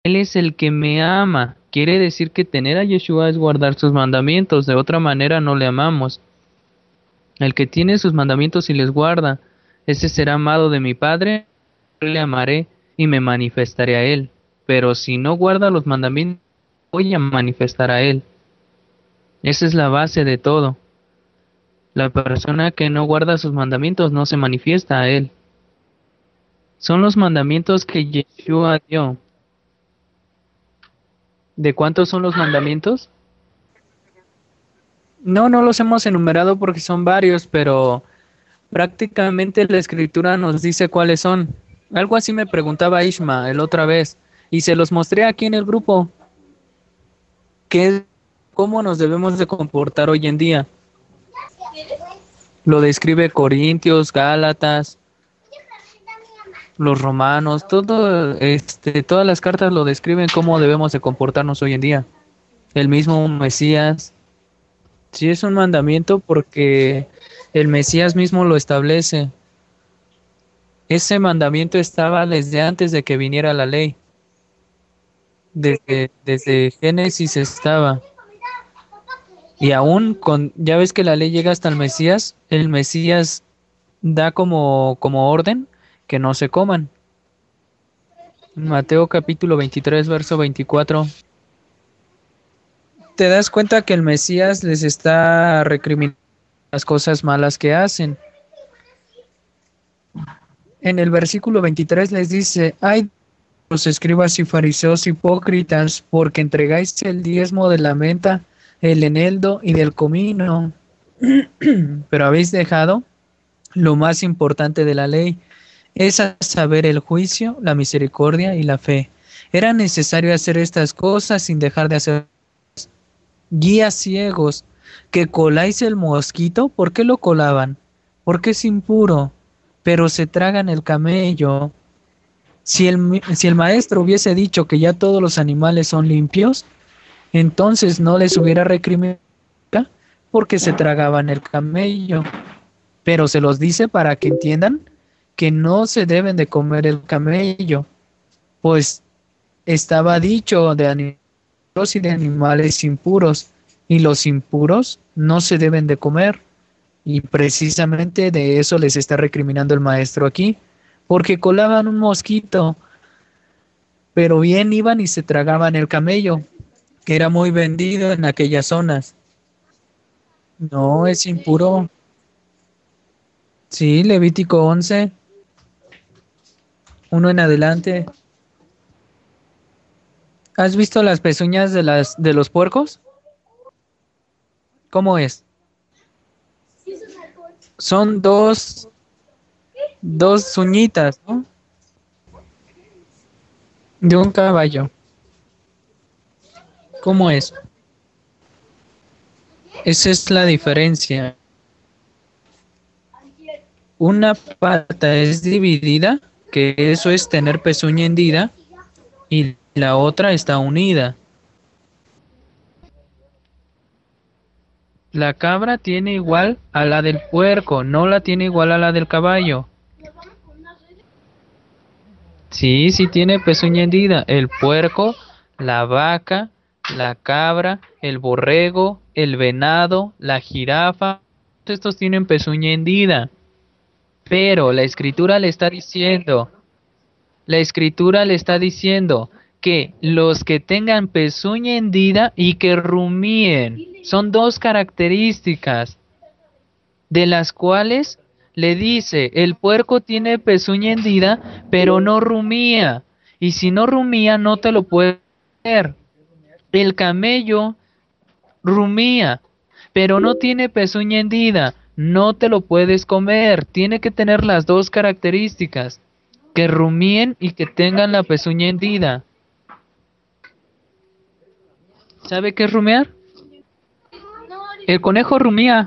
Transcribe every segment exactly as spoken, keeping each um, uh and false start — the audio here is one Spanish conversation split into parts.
Él es el que me ama. Quiere decir que tener a Yeshua es guardar sus mandamientos. De otra manera no le amamos. El que tiene sus mandamientos y les guarda, ese será amado de mi Padre, yo le amaré y me manifestaré a él. Pero si no guarda los mandamientos, voy a manifestar a él. Esa es la base de todo. La persona que no guarda sus mandamientos no se manifiesta a él. Son los mandamientos que Yeshua dio. ¿De cuántos son los mandamientos? No, no los hemos enumerado porque son varios, pero prácticamente la escritura nos dice cuáles son. Algo así me preguntaba Ishma el otra vez y se los mostré aquí en el grupo. ¿Qué es, cómo nos debemos de comportar hoy en día? Lo describe Corintios, Gálatas, los Romanos, todo, este, todas las cartas lo describen cómo debemos de comportarnos hoy en día. El mismo Mesías, sí es un mandamiento porque el Mesías mismo lo establece. Ese mandamiento estaba desde antes de que viniera la ley. Desde, desde Génesis estaba. Y aún con, ya ves que la ley llega hasta el Mesías, el Mesías da como, como orden que no se coman. Mateo capítulo veintitrés, verso veinticuatro. Te das cuenta que el Mesías les está recriminando las cosas malas que hacen. En el versículo veintitrés les dice, ay, los escribas y fariseos hipócritas, porque entregáis el diezmo de la menta, el eneldo y del comino, pero habéis dejado lo más importante de la ley, es a saber el juicio, la misericordia y la fe. Era necesario hacer estas cosas sin dejar de hacer. Guías ciegos, que coláis el mosquito, ¿por qué lo colaban? Porque es impuro, pero se tragan el camello. Si el, si el maestro hubiese dicho que ya todos los animales son limpios, entonces no les hubiera recriminado porque se tragaban el camello. Pero se los dice para que entiendan que no se deben de comer el camello, pues estaba dicho de animales y de animales impuros, y los impuros no se deben de comer. Y precisamente de eso les está recriminando el maestro aquí, porque colaban un mosquito, pero bien iban y se tragaban el camello, que era muy vendido en aquellas zonas. No, es impuro. Sí, Levítico once, uno en adelante. ¿Has visto las pezuñas de las de los puercos? ¿Cómo es? Son dos, dos uñitas, ¿no? De un caballo. ¿Cómo es? Esa es la diferencia. Una pata es dividida, que eso es tener pezuña hendida, y la otra está unida. La cabra tiene igual a la del puerco, no la tiene igual a la del caballo. Sí, sí tiene pezuña hendida. El puerco, la vaca, la cabra, el borrego, el venado, la jirafa, todos estos tienen pezuña hendida. Pero la escritura le está diciendo, la escritura le está diciendo que los que tengan pezuña hendida y que rumíen, son dos características de las cuales le dice, el puerco tiene pezuña hendida, pero no rumía, y si no rumía no te lo puedes comer. El camello rumía, pero no tiene pezuña hendida, no te lo puedes comer. Tiene que tener las dos características, que rumíen y que tengan la pezuña hendida. ¿Sabe qué es rumiar? El conejo rumía.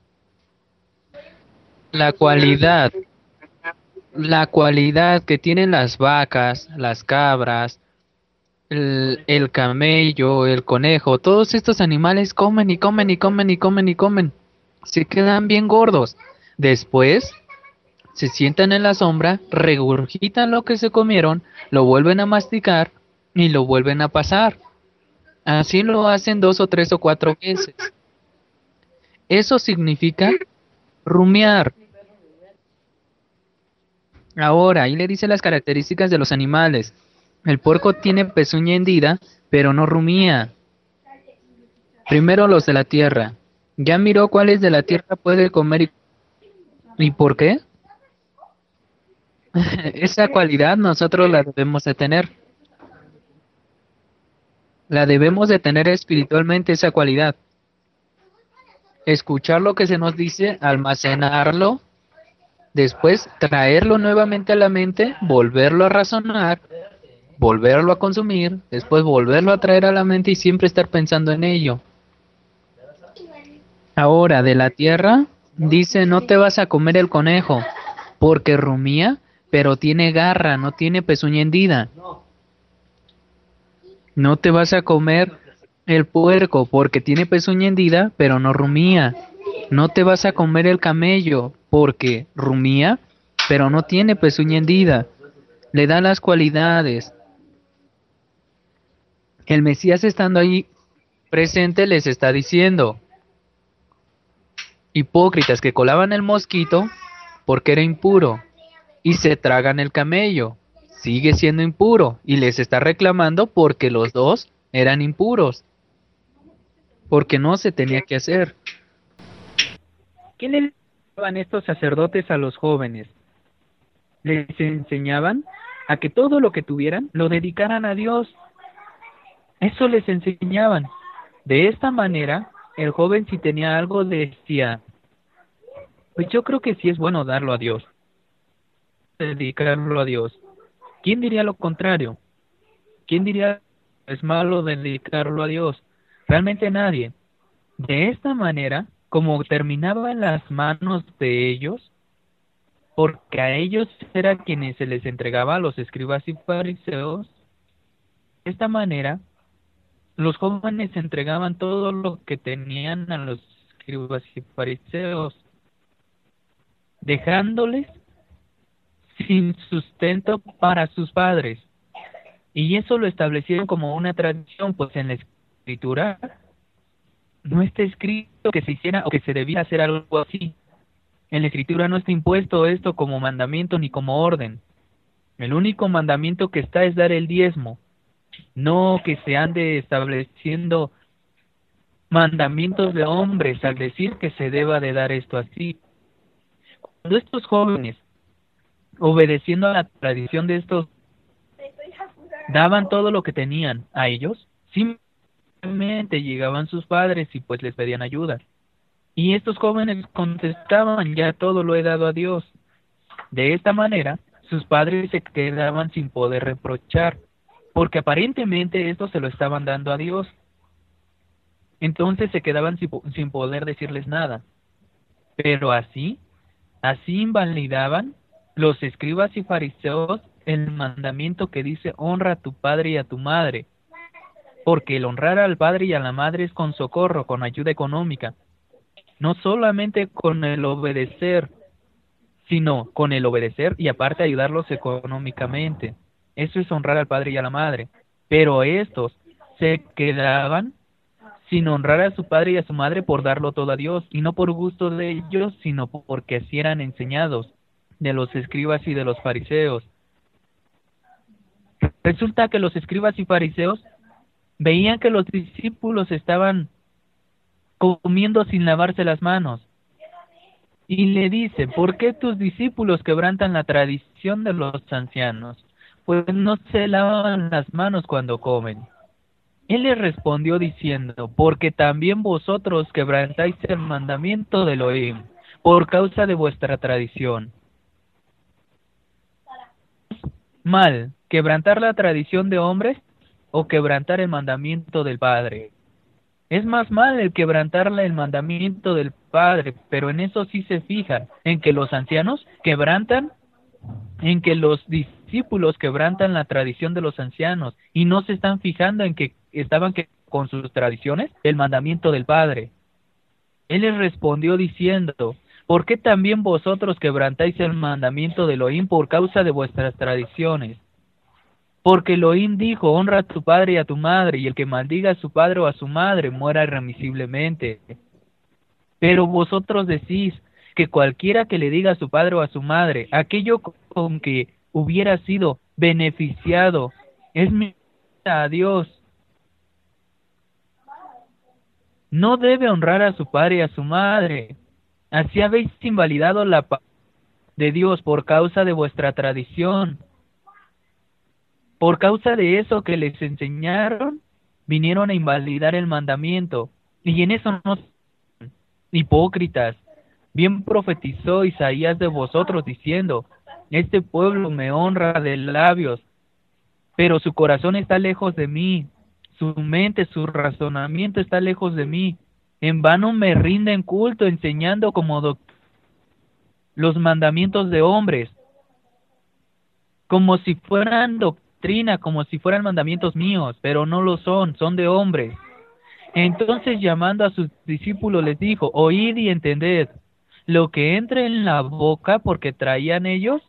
La cualidad, la cualidad que tienen las vacas, las cabras, el, el camello, el conejo, todos estos animales comen y comen y comen y comen y comen. Se quedan bien gordos. Después se sientan en la sombra, regurgitan lo que se comieron, lo vuelven a masticar y lo vuelven a pasar. Así lo hacen dos o tres o cuatro veces. Eso significa rumiar. Ahora, ahí le dice las características de los animales. El puerco tiene pezuña hendida, pero no rumía. Primero los de la tierra. Ya miró cuáles de la tierra puede comer y, ¿y por qué? Esa cualidad nosotros la debemos de tener. La debemos de tener espiritualmente esa cualidad. Escuchar lo que se nos dice, almacenarlo, después traerlo nuevamente a la mente, volverlo a razonar, volverlo a consumir, después volverlo a traer a la mente y siempre estar pensando en ello. Ahora, de la tierra, dice, no te vas a comer el conejo, porque rumía, pero tiene garra, no tiene pezuña hendida. No te vas a comer el puerco, porque tiene pezuña hendida, pero no rumía. No te vas a comer el camello, porque rumía, pero no tiene pezuña hendida. Le da las cualidades. El Mesías estando ahí presente les está diciendo, hipócritas que colaban el mosquito porque era impuro y se tragan el camello, sigue siendo impuro y les está reclamando porque los dos eran impuros, porque no se tenía que hacer. ¿Qué le enseñaban estos sacerdotes a los jóvenes? Les enseñaban a que todo lo que tuvieran lo dedicaran a Dios. Eso les enseñaban. De esta manera, el joven si tenía algo decía, pues yo creo que sí es bueno darlo a Dios, dedicarlo a Dios. ¿Quién diría lo contrario? ¿Quién diría es malo dedicarlo a Dios? Realmente nadie. De esta manera, como terminaba en las manos de ellos, porque a ellos era quienes se les entregaba a los escribas y fariseos, de esta manera, los jóvenes entregaban todo lo que tenían a los escribas y fariseos, dejándoles sin sustento para sus padres. Y eso lo establecieron como una tradición, pues en la escritura no está escrito que se hiciera o que se debía hacer algo así. En la escritura no está impuesto esto como mandamiento ni como orden. El único mandamiento que está es dar el diezmo, no que se ande estableciendo mandamientos de hombres al decir que se deba de dar esto así. Cuando estos jóvenes, obedeciendo a la tradición de estos, daban todo lo que tenían a ellos, simplemente llegaban sus padres y pues les pedían ayuda. Y estos jóvenes contestaban, ya todo lo he dado a Dios. De esta manera, sus padres se quedaban sin poder reprochar, porque aparentemente esto se lo estaban dando a Dios. Entonces se quedaban sin poder decirles nada. Pero así, así invalidaban los escribas y fariseos el mandamiento que dice honra a tu padre y a tu madre, porque el honrar al padre y a la madre es con socorro, con ayuda económica, no solamente con el obedecer, sino con el obedecer y aparte ayudarlos económicamente. Eso es honrar al padre y a la madre. Pero estos se quedaban sin honrar a su padre y a su madre por darlo todo a Dios, y no por gusto de ellos, sino porque así eran enseñados de los escribas y de los fariseos. Resulta que los escribas y fariseos veían que los discípulos estaban comiendo sin lavarse las manos. Y le dice, ¿por qué tus discípulos quebrantan la tradición de los ancianos? Pues no se lavan las manos cuando comen. Él les respondió diciendo, porque también vosotros quebrantáis el mandamiento de Elohim, por causa de vuestra tradición. Mal, quebrantar la tradición de hombres o quebrantar el mandamiento del Padre. Es más mal el quebrantarle el mandamiento del Padre, pero en eso sí se fijan, en que los ancianos quebrantan, en que los discípulos quebrantan la tradición de los ancianos, y no se están fijando en que estaban que, con sus tradiciones el mandamiento del Padre. Él les respondió diciendo, ¿por qué también vosotros quebrantáis el mandamiento de Elohim por causa de vuestras tradiciones? Porque Elohim dijo, honra a tu padre y a tu madre, y el que maldiga a su padre o a su madre muera irremisiblemente. Pero vosotros decís que cualquiera que le diga a su padre o a su madre, aquello con que hubiera sido beneficiado, es mi a Dios. No debe honrar a su padre y a su madre. Así habéis invalidado la palabra de Dios por causa de vuestra tradición. Por causa de eso que les enseñaron, vinieron a invalidar el mandamiento. Y en eso no son hipócritas. Bien profetizó Isaías de vosotros diciendo, este pueblo me honra de labios, pero su corazón está lejos de mí, su mente, su razonamiento está lejos de mí. En vano me rinden culto enseñando como doctor los mandamientos de hombres, como si fueran doctrina, como si fueran mandamientos míos, pero no lo son, son de hombres. Entonces llamando a sus discípulos les dijo, oíd y entended, lo que entre en la boca, porque traían ellos,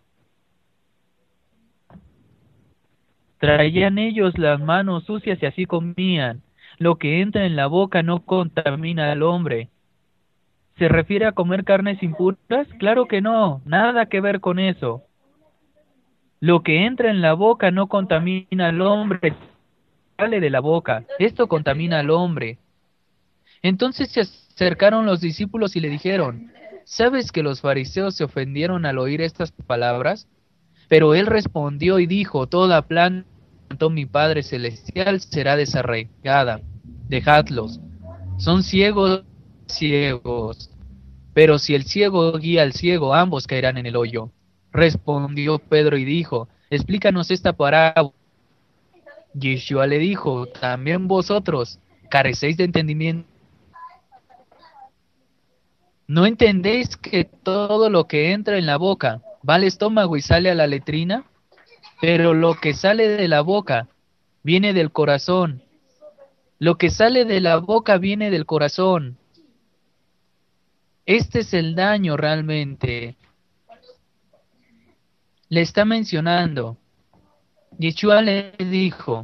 traían ellos las manos sucias y así comían. Lo que entra en la boca no contamina al hombre. ¿Se refiere a comer carnes impuras? Claro que no, nada que ver con eso. Lo que entra en la boca no contamina al hombre, sale de la boca. Esto contamina al hombre. Entonces se acercaron los discípulos y le dijeron, ¿sabes que los fariseos se ofendieron al oír estas palabras? Pero él respondió y dijo, toda planta mi Padre Celestial será desarraigada. Dejadlos. Son ciegos, ciegos. Pero si el ciego guía al ciego, ambos caerán en el hoyo. Respondió Pedro y dijo, explícanos esta parábola. Yeshua le dijo, también vosotros carecéis de entendimiento. ¿No entendéis que todo lo que entra en la boca va al estómago y sale a la letrina? Pero lo que sale de la boca viene del corazón. Lo que sale de la boca viene del corazón. Este es el daño realmente. Le está mencionando. Yeshua le dijo,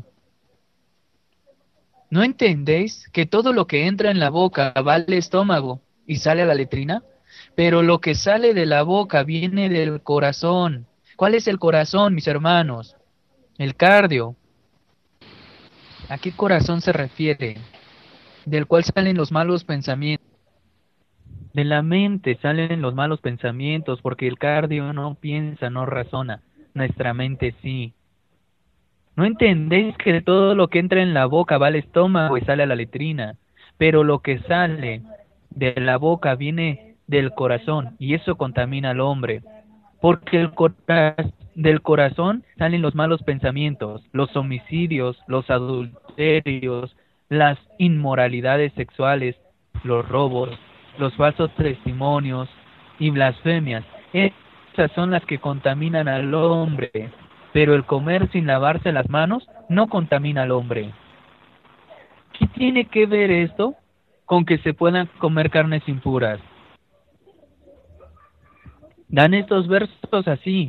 ¿no entendéis que todo lo que entra en la boca va al estómago y sale a la letrina? Pero lo que sale de la boca viene del corazón. ¿Cuál es el corazón, mis hermanos? El cardio. ¿A qué corazón se refiere? Del cual salen los malos pensamientos. De la mente salen los malos pensamientos, porque el cardio no piensa, no razona. Nuestra mente sí. ¿No entendéis que todo lo que entra en la boca va al estómago y sale a la letrina? Pero lo que sale de la boca viene del corazón, y eso contamina al hombre. Porque el cora del corazón salen los malos pensamientos, los homicidios, los adulterios, las inmoralidades sexuales, los robos, los falsos testimonios y blasfemias. Esas son las que contaminan al hombre. Pero el comer sin lavarse las manos no contamina al hombre. ¿Qué tiene que ver esto con que se puedan comer carnes impuras? Dan estos versos así.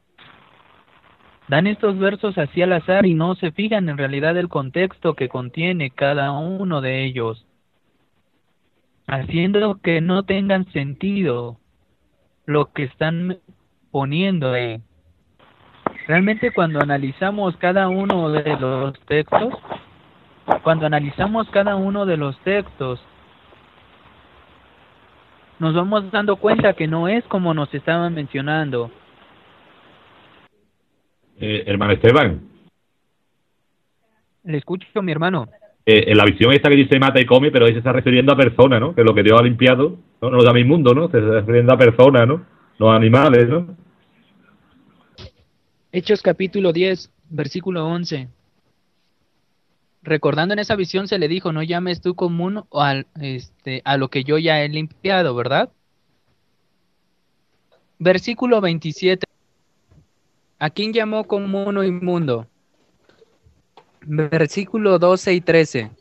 Dan estos versos así al azar y no se fijan en realidad el contexto que contiene cada uno de ellos, haciendo que no tengan sentido lo que están poniendo ahí. Realmente cuando analizamos cada uno de los textos, cuando analizamos cada uno de los textos, nos vamos dando cuenta que no es como nos estaban mencionando. Eh, hermano Esteban. Le escucho, mi hermano. Eh, en la visión esta que dice mata y come, pero ahí se está refiriendo a personas, ¿no? Que es lo que Dios ha limpiado, no, no lo llama inmundo, ¿no? Se está refiriendo a personas, ¿no? Los animales, ¿no? Hechos capítulo diez, versículo once. Recordando en esa visión se le dijo, no llames tú común al, este, a lo que yo ya he limpiado, ¿verdad? Versículo veintisiete. ¿A quién llamó común o inmundo? Versículo doce y trece.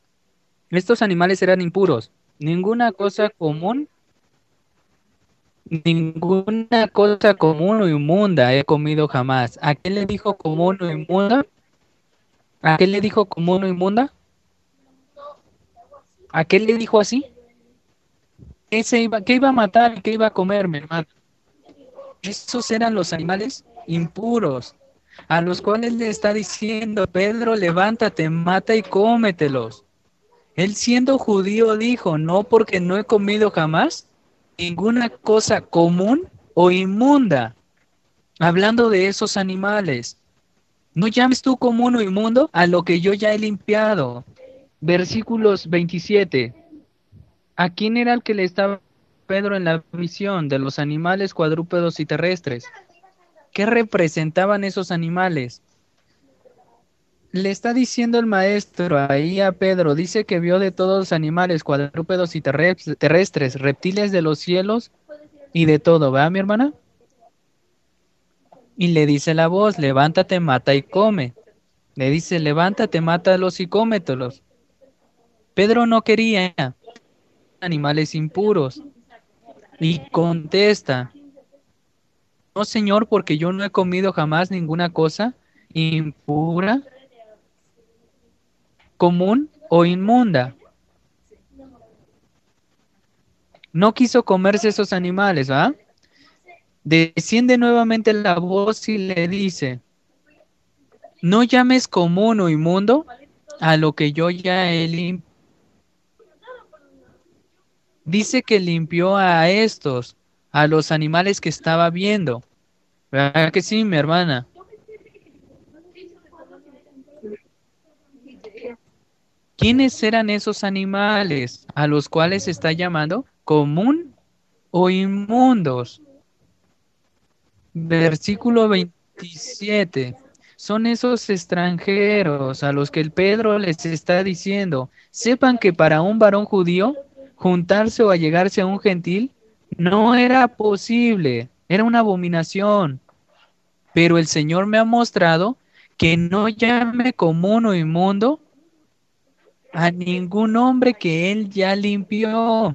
Estos animales eran impuros. Ninguna cosa común, Ninguna cosa común o inmunda he comido jamás. ¿A qué le dijo común o inmunda? ¿A qué le dijo común o inmunda? ¿A qué le dijo así? ¿Qué, se iba, qué iba a matar y qué iba a comer, mi hermano? Esos eran los animales impuros, a los cuales le está diciendo, Pedro, levántate, mata y cómetelos. Él siendo judío dijo, no, porque no he comido jamás ninguna cosa común o inmunda. Hablando de esos animales, no llames tú común o inmundo a lo que yo ya he limpiado. Versículos veintisiete. ¿A quién era el que le estaba Pedro en la visión de los animales cuadrúpedos y terrestres? ¿Qué representaban esos animales? Le está diciendo el maestro ahí a Pedro, dice que vio de todos los animales cuadrúpedos y terrestres, reptiles de los cielos y de todo, ¿verdad, mi hermana? Y le dice la voz, levántate, mata y come. Le dice, levántate, mátalos y cómetelos. Pedro no quería animales impuros y contesta, no, Señor, porque yo no he comido jamás ninguna cosa impura, común o inmunda. No quiso comerse esos animales, ¿va? Desciende nuevamente la voz y le dice, no llames común o inmundo a lo que yo ya he limpiado. Dice que limpió a estos, a los animales que estaba viendo. ¿Verdad que sí, mi hermana? ¿Quiénes eran esos animales a los cuales está llamando común o inmundos? Versículo veintisiete. Son esos extranjeros a los que el Pedro les está diciendo, sepan que para un varón judío juntarse o allegarse a un gentil no era posible, era una abominación. Pero el Señor me ha mostrado que no llame común o inmundo a ningún hombre que él ya limpió.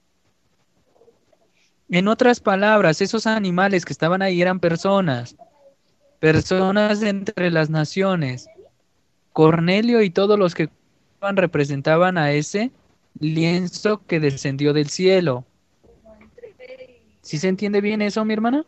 En otras palabras, esos animales que estaban ahí eran personas, personas de entre las naciones. Cornelio y todos los que representaban a ese lienzo que descendió del cielo. ¿Sí se entiende bien eso, mi hermana?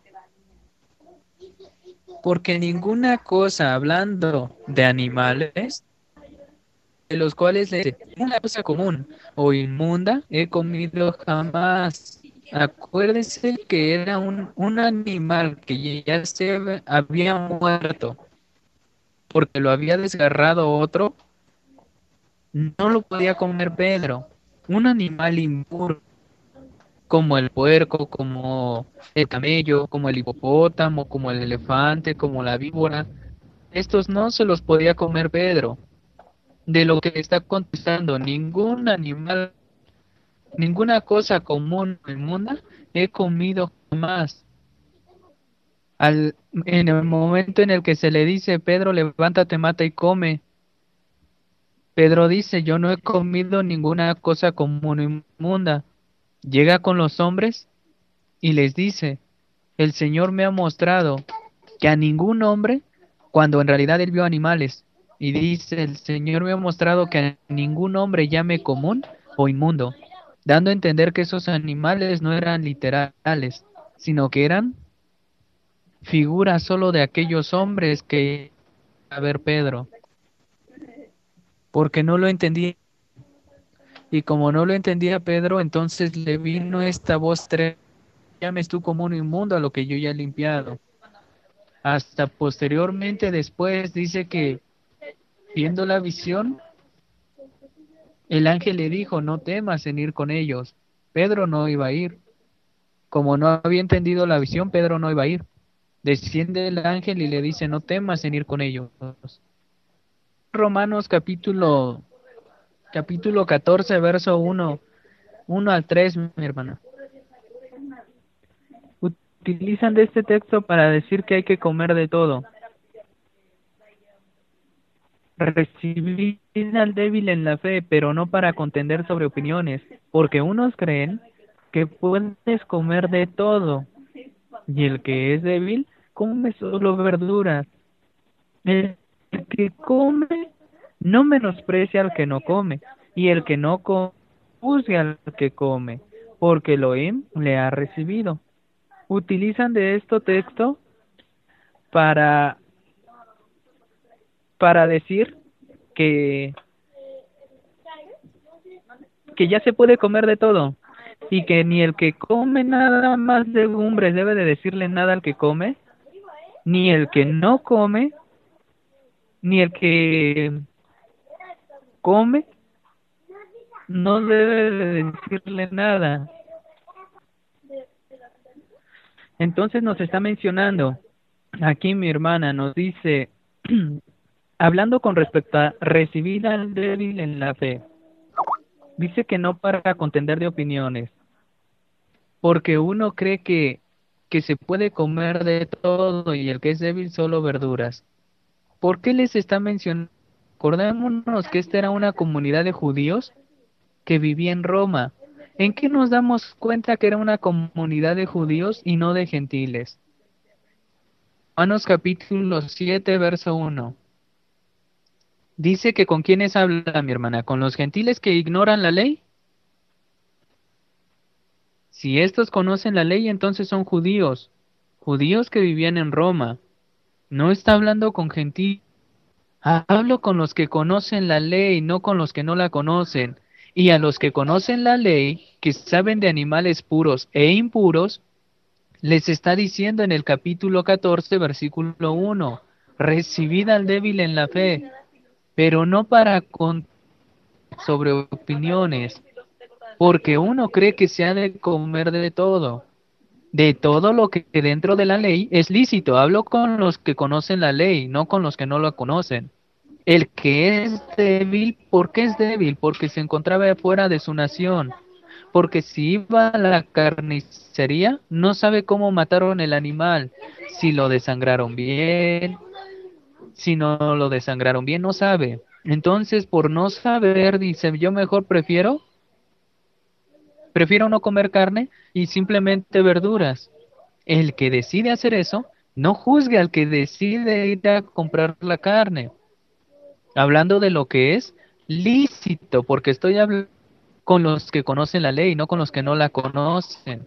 Porque ninguna cosa, hablando de animales, de los cuales le dice, una cosa común o inmunda he comido jamás. Acuérdese que era un, un animal que ya se había muerto porque lo había desgarrado otro, no lo podía comer Pedro. Un animal impuro, como el puerco, como el camello, como el hipopótamo, como el elefante, como la víbora, estos no se los podía comer Pedro. De lo que está contestando, ningún animal, ninguna cosa común o inmunda he comido jamás. Al, en el momento en el que se le dice, Pedro, levántate, mata y come, Pedro dice, yo no he comido ninguna cosa común o inmunda. Llega con los hombres y les dice, el Señor me ha mostrado que a ningún hombre, cuando en realidad él vio animales, y dice, el Señor me ha mostrado que a ningún hombre llame común o inmundo, dando a entender que esos animales no eran literales, sino que eran figuras solo de aquellos hombres que a ver Pedro, porque no lo entendía. Y como no lo entendía Pedro, entonces le vino esta voz, tre- llames tú común o inmundo a lo que yo ya he limpiado. Hasta posteriormente después dice que viendo la visión, el ángel le dijo, no temas en ir con ellos. Pedro no iba a ir. Como no había entendido la visión, Pedro no iba a ir. Desciende el ángel y le dice, no temas en ir con ellos. Romanos capítulo, capítulo catorce, verso uno, uno al tres, mi hermana. Utilizan de este texto para decir que hay que comer de todo. Recibir al débil en la fe, pero no para contender sobre opiniones, porque unos creen que puedes comer de todo, y el que es débil come solo verduras. El que come no menosprecia al que no come, y el que no come juzga al que come, porque Elohim le ha recibido. Utilizan de este texto para, para decir que, que ya se puede comer de todo, y que ni el que come nada más legumbres debe de decirle nada al que come, ni el que no come, ni el que come no debe de decirle nada. Entonces nos está mencionando, aquí mi hermana nos dice, hablando con respecto a recibir al débil en la fe, dice que no para contender de opiniones, porque uno cree que, que se puede comer de todo y el que es débil solo verduras. ¿Por qué les está mencionando? Acordémonos que esta era una comunidad de judíos que vivía en Roma. ¿En qué nos damos cuenta que era una comunidad de judíos y no de gentiles? Romanos capítulo siete, verso uno. Dice que ¿con quiénes habla mi hermana? ¿Con los gentiles que ignoran la ley? Si estos conocen la ley, entonces son judíos. Judíos que vivían en Roma. No está hablando con gentiles. Hablo con los que conocen la ley, no con los que no la conocen. Y a los que conocen la ley, que saben de animales puros e impuros, les está diciendo en el capítulo catorce, versículo uno, recibid al débil en la fe, pero no para con sobre opiniones, porque uno cree que se ha de comer de todo, de todo lo que dentro de la ley es lícito. Hablo con los que conocen la ley, no con los que no la conocen. El que es débil, ¿por qué es débil? Porque se encontraba fuera de su nación. Porque si iba a la carnicería, no sabe cómo mataron el animal. Si lo desangraron bien, si no lo desangraron bien, no sabe. Entonces, por no saber, dice, yo mejor prefiero, prefiero no comer carne y simplemente verduras. El que decide hacer eso, no juzgue al que decide ir a comprar la carne. Hablando de lo que es lícito, porque estoy hablando con los que conocen la ley, no con los que no la conocen.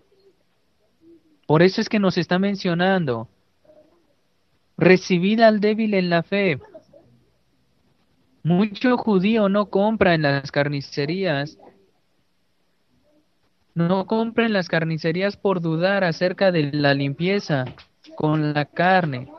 Por eso es que nos está mencionando, recibid al débil en la fe. Mucho judío no compra en las carnicerías, no compra en las carnicerías por dudar acerca de la limpieza con la carne.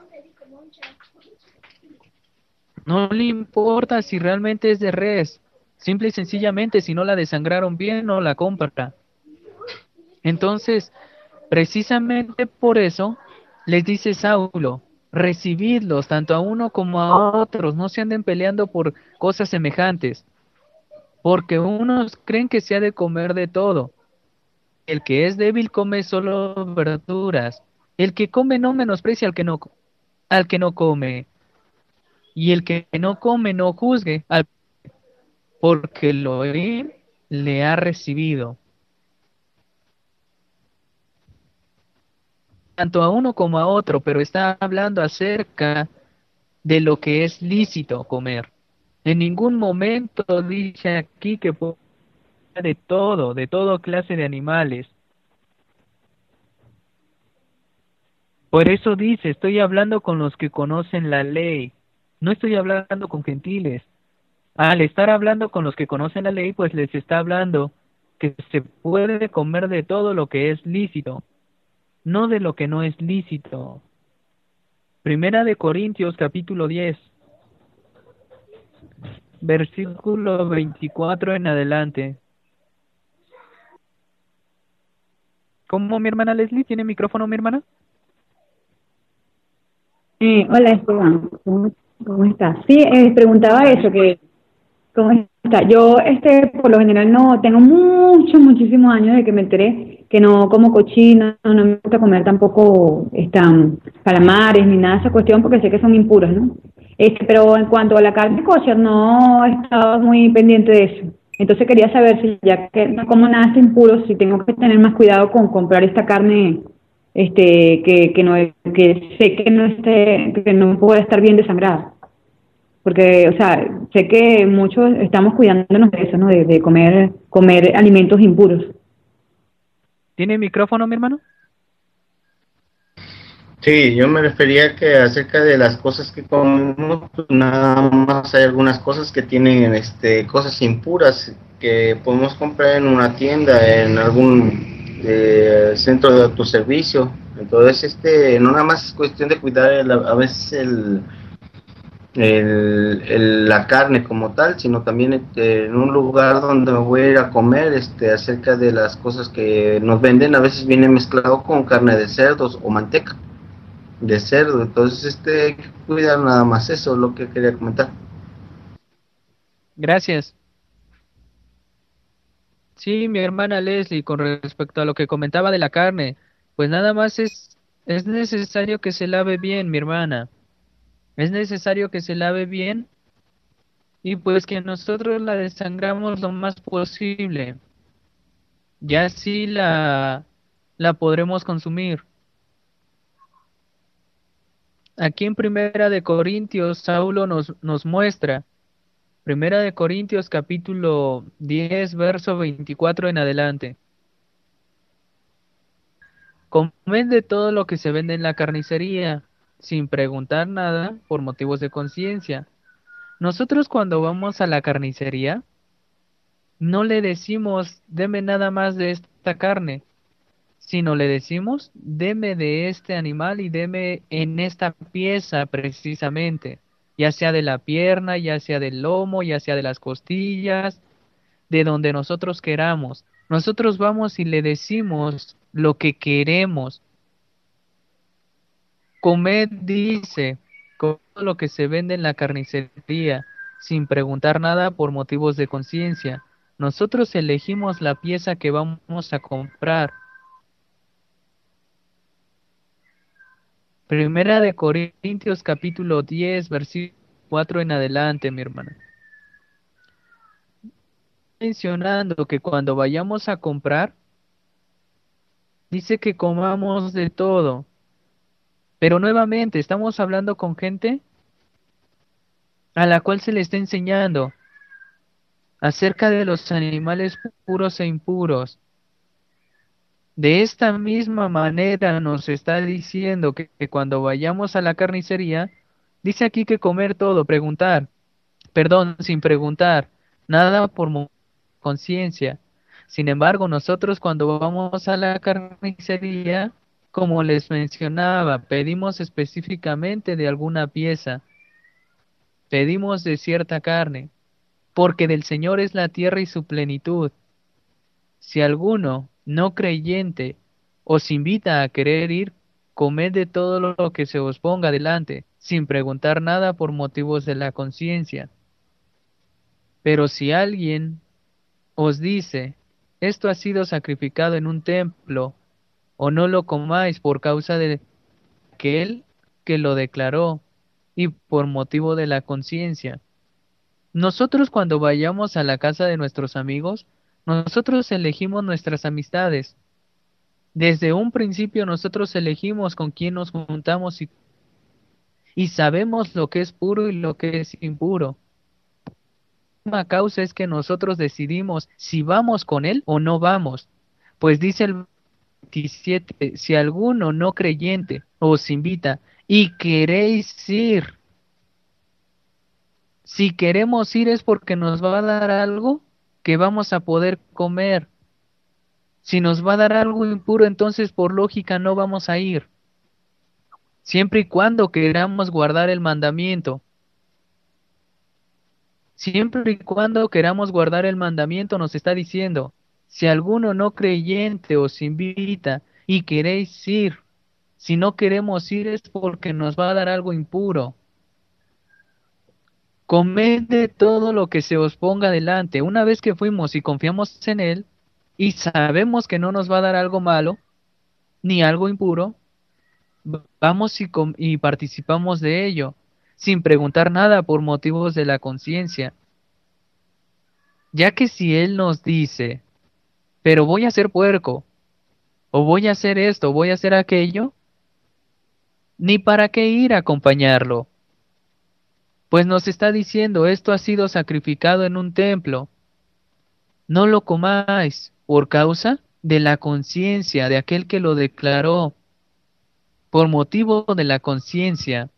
No le importa si realmente es de res. Simple y sencillamente, si no la desangraron bien, no la compra. Entonces, precisamente por eso, les dice Saulo, recibidlos tanto a uno como a otros, no se anden peleando por cosas semejantes, porque unos creen que se ha de comer de todo. El que es débil come solo verduras. El que come no menosprecia al que no, al que no come. Y el que no come no juzgue, al, porque lo él le ha recibido. Tanto a uno como a otro, pero está hablando acerca de lo que es lícito comer. En ningún momento dice aquí que puede de todo, de toda clase de animales. Por eso dice, estoy hablando con los que conocen la ley, no estoy hablando con gentiles. Al estar hablando con los que conocen la ley, pues les está hablando que se puede comer de todo lo que es lícito, no de lo que no es lícito. Primera de Corintios, capítulo diez, versículo veinticuatro en adelante. ¿Cómo, mi hermana Leslie? ¿Tiene micrófono, mi hermana? Eh, hola, Esteban. ¿Cómo, cómo estás? Sí, eh, preguntaba eso, que ¿cómo está? Yo, este, por lo general no, tengo muchos, muchísimos años de que me enteré que no como cochino, no, no me gusta comer tampoco están calamares ni nada de esa cuestión porque sé que son impuros, ¿no? Este, pero en cuanto a la carne kosher, no he estado muy pendiente de eso. Entonces quería saber si ya que no como nada está impuro, si tengo que tener más cuidado con comprar esta carne, este, que, que no, que sé que no esté, que no pueda estar bien desangrada. Porque, o sea, sé que muchos estamos cuidándonos de eso, ¿no? De, de comer, comer alimentos impuros. ¿Tiene micrófono, mi hermano? Sí, yo me refería que acerca de las cosas que comemos, pues nada más hay algunas cosas que tienen este cosas impuras que podemos comprar en una tienda, en algún eh, centro de autoservicio. Entonces, este, no nada más es cuestión de cuidar el- a veces el, el- el- la carne como tal, sino también este, en un lugar donde me voy a ir a comer, este, acerca de las cosas que nos venden, a veces viene mezclado con carne de cerdos o manteca de cerdo. Entonces este hay que cuidar nada más, eso es lo que quería comentar. Gracias. Sí, mi hermana Leslie, con respecto a lo que comentaba de la carne, pues nada más es, es necesario que se lave bien, mi hermana. Es necesario que se lave bien y pues que nosotros la desangramos lo más posible. Ya así la, la podremos consumir. Aquí en Primera de Corintios, Saulo nos, nos muestra, Primera de Corintios capítulo diez, verso veinticuatro en adelante. Comed de todo lo que se vende en la carnicería, sin preguntar nada por motivos de conciencia. Nosotros cuando vamos a la carnicería, no le decimos, deme nada más de esta carne, sino le decimos, deme de este animal y deme en esta pieza precisamente, ya sea de la pierna, ya sea del lomo, ya sea de las costillas, de donde nosotros queramos. Nosotros vamos y le decimos lo que queremos. Comed, dice, con todo lo que se vende en la carnicería, sin preguntar nada por motivos de conciencia. Nosotros elegimos la pieza que vamos a comprar. Primera de Corintios capítulo diez, versículo cuatro en adelante, mi hermano. Mencionando que cuando vayamos a comprar, dice que comamos de todo. Pero nuevamente, estamos hablando con gente a la cual se le está enseñando acerca de los animales puros e impuros. De esta misma manera nos está diciendo que, que cuando vayamos a la carnicería, dice aquí que comer todo, preguntar, perdón, sin preguntar, nada por mo- conciencia. Sin embargo, nosotros cuando vamos a la carnicería, como les mencionaba, pedimos específicamente de alguna pieza, pedimos de cierta carne, porque del Señor es la tierra y su plenitud. Si alguno no creyente os invita a querer ir, comed de todo lo que se os ponga delante, sin preguntar nada por motivos de la conciencia. Pero si alguien os dice, esto ha sido sacrificado en un templo, o no lo comáis por causa de aquel que lo declaró, y por motivo de la conciencia. Nosotros cuando vayamos a la casa de nuestros amigos, nosotros elegimos nuestras amistades. Desde un principio nosotros elegimos con quién nos juntamos y, y sabemos lo que es puro y lo que es impuro. La causa es que nosotros decidimos si vamos con él o no vamos. Pues dice el veintisiete, si alguno no creyente os invita y queréis ir, si queremos ir es porque nos va a dar algo que vamos a poder comer. Si nos va a dar algo impuro, entonces por lógica no vamos a ir. Siempre y cuando queramos guardar el mandamiento. Siempre y cuando queramos guardar el mandamiento, nos está diciendo, si alguno no creyente os invita y queréis ir, si no queremos ir es porque nos va a dar algo impuro. Comed de todo lo que se os ponga delante. Una vez que fuimos y confiamos en Él y sabemos que no nos va a dar algo malo ni algo impuro, vamos y, com- y participamos de ello, sin preguntar nada por motivos de la conciencia. Ya que si Él nos dice, pero voy a ser puerco, o voy a hacer esto, o voy a hacer aquello, ni para qué ir a acompañarlo. Pues nos está diciendo, esto ha sido sacrificado en un templo. No lo comáis por causa de la conciencia de aquel que lo declaró, por motivo de la conciencia.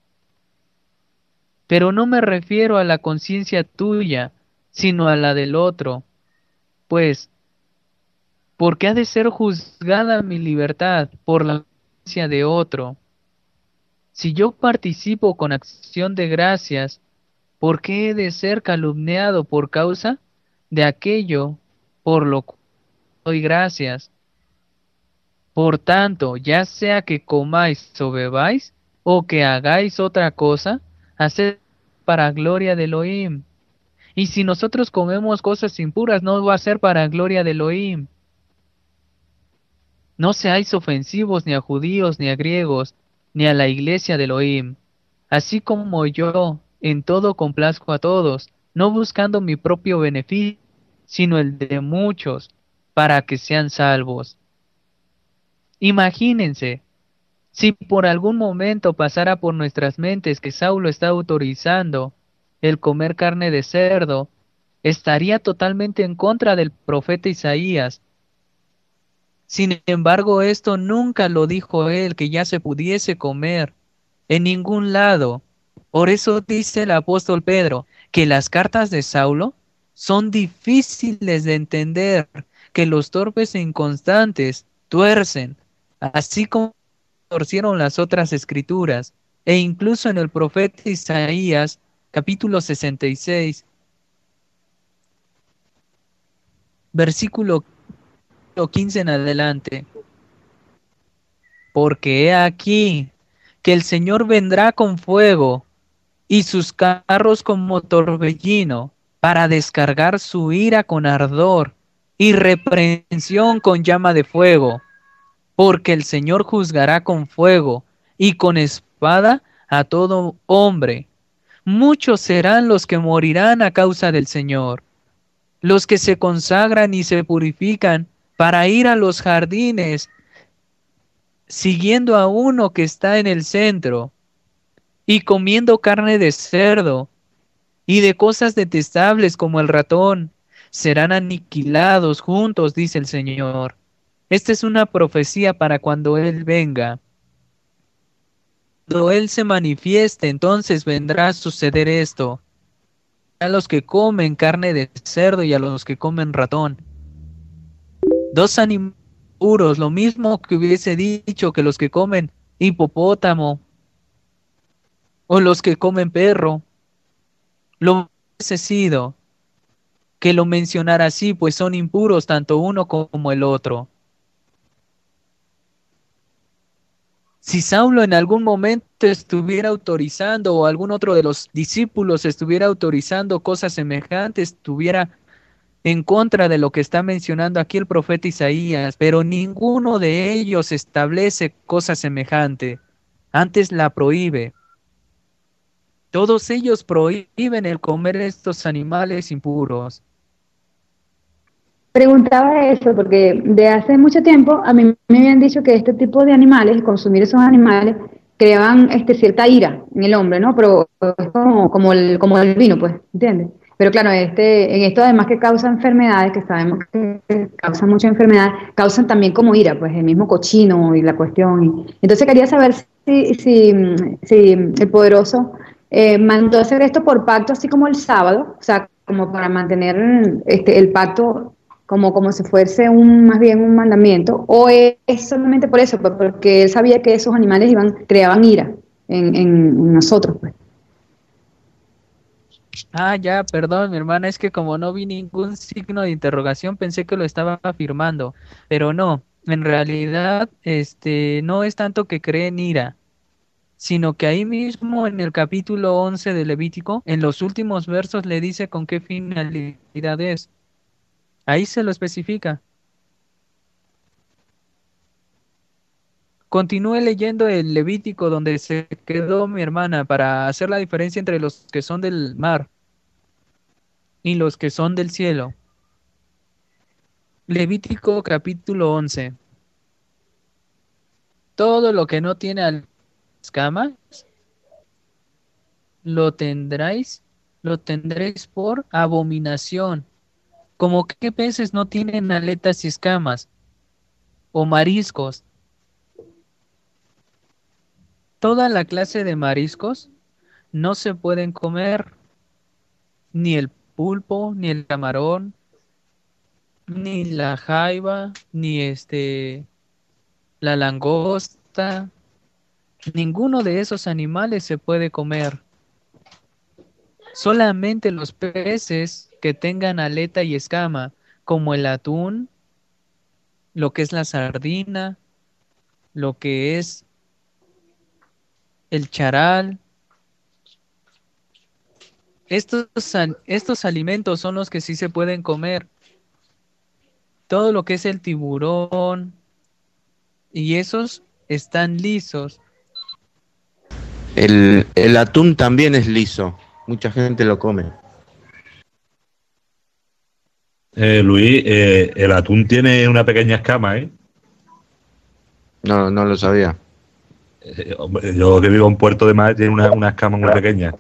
Pero no me refiero a la conciencia tuya, sino a la del otro. Pues, ¿por qué ha de ser juzgada mi libertad por la conciencia de otro? Si yo participo con acción de gracias, ¿por qué he de ser calumniado por causa de aquello por lo cual doy gracias? Por tanto, ya sea que comáis o bebáis, o que hagáis otra cosa, haced para gloria de Elohim. Y si nosotros comemos cosas impuras, no va a ser para gloria de Elohim. No seáis ofensivos ni a judíos, ni a griegos, ni a la iglesia de Elohim. Así como yo, en todo complazco a todos, no buscando mi propio beneficio, sino el de muchos, para que sean salvos. Imagínense, si por algún momento pasara por nuestras mentes que Saulo está autorizando el comer carne de cerdo, estaría totalmente en contra del profeta Isaías. Sin embargo, esto nunca lo dijo él, que ya se pudiese comer en ningún lado. Por eso dice el apóstol Pedro que las cartas de Saulo son difíciles de entender, que los torpes e inconstantes tuercen, así como torcieron las otras escrituras, e incluso en el profeta Isaías, capítulo sesenta y seis, versículo quince en adelante. Porque he aquí que el Señor vendrá con fuego y sus carros como torbellino, para descargar su ira con ardor y reprensión con llama de fuego. Porque el Señor juzgará con fuego y con espada a todo hombre. Muchos serán los que morirán a causa del Señor, los que se consagran y se purifican para ir a los jardines, siguiendo a uno que está en el centro, y comiendo carne de cerdo, y de cosas detestables como el ratón, serán aniquilados juntos, dice el Señor. Esta es una profecía para cuando Él venga. Cuando Él se manifieste, entonces vendrá a suceder esto. A los que comen carne de cerdo y a los que comen ratón. Dos animales puros, lo mismo que hubiese dicho que los que comen hipopótamo o los que comen perro. Lo hubiese sido que lo mencionara así, pues son impuros tanto uno como el otro. Si Saulo en algún momento estuviera autorizando o algún otro de los discípulos estuviera autorizando cosas semejantes, estuviera en contra de lo que está mencionando aquí el profeta Isaías, pero ninguno de ellos establece cosa semejante, antes la prohíbe. Todos ellos prohíben el comer estos animales impuros. Preguntaba eso porque de hace mucho tiempo a mí me habían dicho que este tipo de animales, consumir esos animales, creaban este, cierta ira en el hombre, ¿no? Pero es como, como, el, como el vino, pues, ¿entiendes? Pero claro, este, en esto además que causa enfermedades, que sabemos que causan mucha enfermedad, causan también como ira, pues el mismo cochino y la cuestión. Y, entonces quería saber si, si, si el poderoso eh, mandó a hacer esto por pacto, así como el sábado, o sea, como para mantener este, el pacto como, como si fuese un, más bien un mandamiento, o es, es solamente por eso, pues, porque él sabía que esos animales iban, creaban ira en, en nosotros, pues. Ah, ya, perdón, mi hermana, es que como no vi ningún signo de interrogación, pensé que lo estaba afirmando, pero no, en realidad, este, no es tanto que creen ira, sino que ahí mismo en el capítulo once de Levítico, en los últimos versos le dice con qué finalidad es. Ahí se lo especifica. Continúe leyendo el Levítico donde se quedó mi hermana para hacer la diferencia entre los que son del mar. y los que son del cielo. Levítico capítulo once. Todo lo que no tiene escamas, lo tendréis, lo tendréis por abominación. Como qué peces no tienen aletas y escamas, o mariscos. Toda la clase de mariscos no se pueden comer, ni el pulpo, ni el camarón, ni la jaiba, ni este, la langosta. Ninguno de esos animales se puede comer. Solamente los peces que tengan aleta y escama, como el atún, lo que es la sardina, lo que es el charal. Estos, estos alimentos son los que sí se pueden comer. Todo lo que es el tiburón y esos están lisos. El, el atún también es liso. Mucha gente lo come. Eh, Luis, eh, el atún tiene una pequeña escama, ¿eh? No, no lo sabía. Eh, hombre, yo que vivo en Puerto de Mar tiene una, una escama muy pequeña.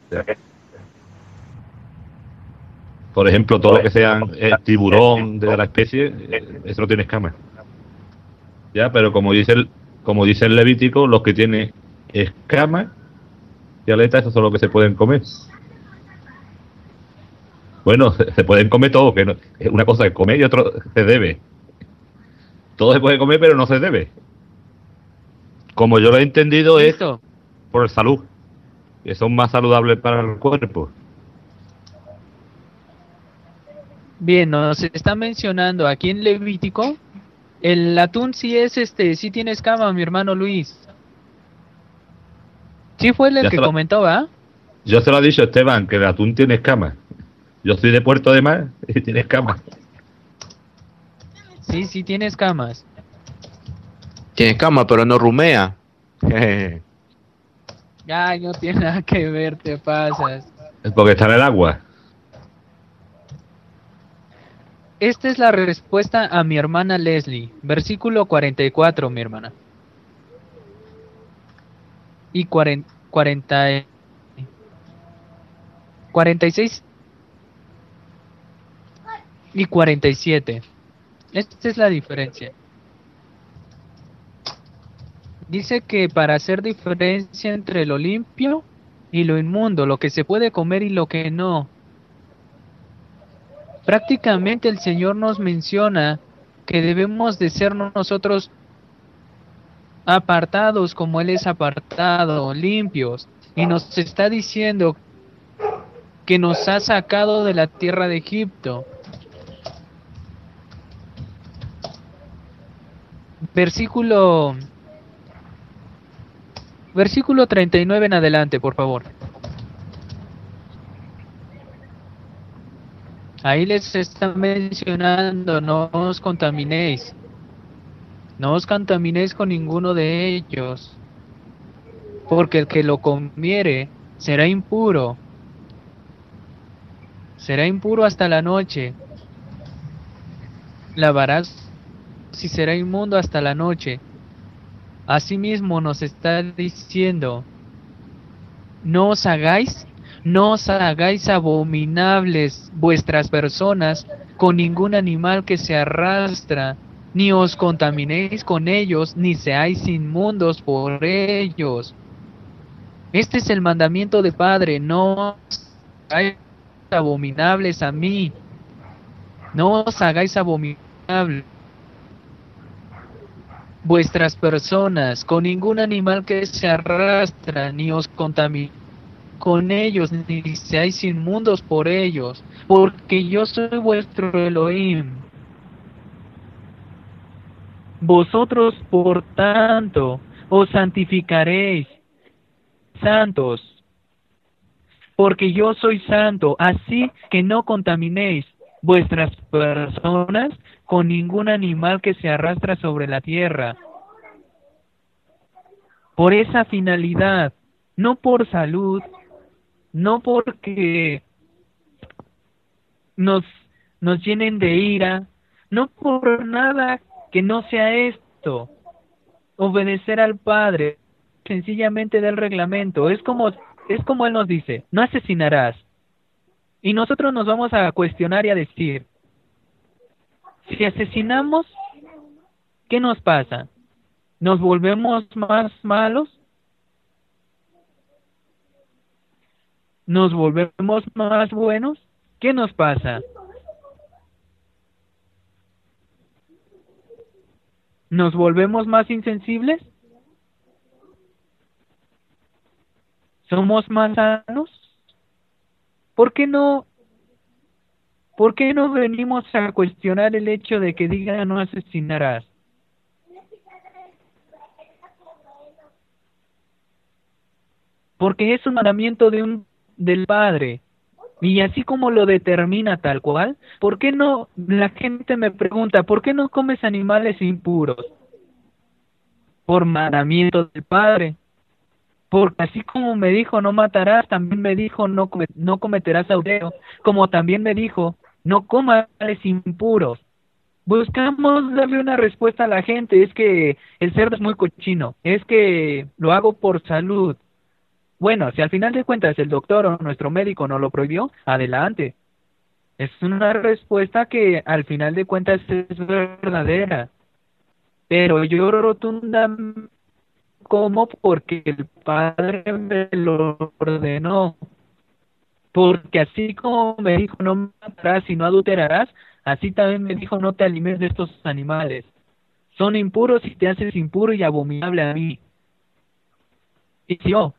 Por ejemplo, todo lo que sean eh, tiburón de la especie, eh, eso no tiene escama. Ya, pero como dice el, como dice el Levítico, los que tienen escama y aletas, esos son los que se pueden comer. Bueno, se, se pueden comer todo, que no, es una cosa que comer y otro se debe. Todo se puede comer, pero no se debe. Como yo lo he entendido es ¿Listo? por salud, que son más saludables para el cuerpo. Bien, nos está mencionando aquí en Levítico, el atún sí es este, sí tiene escama, mi hermano Luis. Sí fue el Ya que se lo- comentó, ¿va? Yo se lo he dicho, Esteban, que el atún tiene escamas. Yo soy de Puerto de Mar y tiene escamas. Sí, sí tiene escamas. Tiene escama, pero no rumea. Jeje. Ay, no tiene nada que ver, te pasas. Es porque está en el agua. Esta es la respuesta a mi hermana Leslie, versículo cuarenta y cuatro, mi hermana. Y cuarenta, cuarenta, cuarenta y seis y cuarenta y siete. Esta es la diferencia. Dice que para hacer diferencia entre lo limpio y lo inmundo, lo que se puede comer y lo que no. Prácticamente el Señor nos menciona que debemos de ser nosotros apartados como Él es apartado, limpios. Y nos está diciendo que nos ha sacado de la tierra de Egipto. Versículo, versículo treinta y nueve en adelante, por favor. Ahí les está mencionando, no os contaminéis. No os contaminéis con ninguno de ellos, porque el que lo comiere será impuro. Será impuro hasta la noche. Lavarás y será inmundo hasta la noche. Asimismo nos está diciendo, no os hagáis, no os hagáis abominables vuestras personas con ningún animal que se arrastra, ni os contaminéis con ellos, ni seáis inmundos por ellos. Este es el mandamiento de Padre, no os hagáis abominables a mí, no os hagáis abominables vuestras personas con ningún animal que se arrastra, ni os contaminéis con ellos, ni seáis inmundos por ellos, porque yo soy vuestro Elohim. Vosotros, por tanto, os santificaréis, santos, porque yo soy santo, así que no contaminéis vuestras personas con ningún animal que se arrastra sobre la tierra. Por esa finalidad, no por salud, no porque nos, nos llenen de ira, no por nada que no sea esto, obedecer al Padre, sencillamente del reglamento. Es como, es como Él nos dice, no asesinarás. Y nosotros nos vamos a cuestionar y a decir, si asesinamos, ¿qué nos pasa? ¿Nos volvemos más malos? ¿Nos volvemos más buenos? ¿Qué nos pasa? ¿Nos volvemos más insensibles? ¿Somos más sanos? ¿Por qué no, por qué no venimos a cuestionar el hecho de que diga no asesinarás? Porque es un mandamiento de un del Padre. Y así como lo determina tal cual, ¿por qué no? La gente me pregunta, ¿por qué no comes animales impuros? Por mandamiento del Padre. Porque así como me dijo no matarás, también me dijo no, come- no cometerás adulterio, como también me dijo no comas animales impuros. Buscamos darle una respuesta a la gente, es que el cerdo es muy cochino, es que lo hago por salud. Bueno, si al final de cuentas el doctor o nuestro médico no lo prohibió, adelante. Es una respuesta que al final de cuentas es verdadera. Pero yo rotundamente como porque el Padre me lo ordenó. Porque así como me dijo no matarás y no adulterarás, así también me dijo no te alimentes de estos animales. Son impuros y te haces impuro y abominable a mí. Y si yo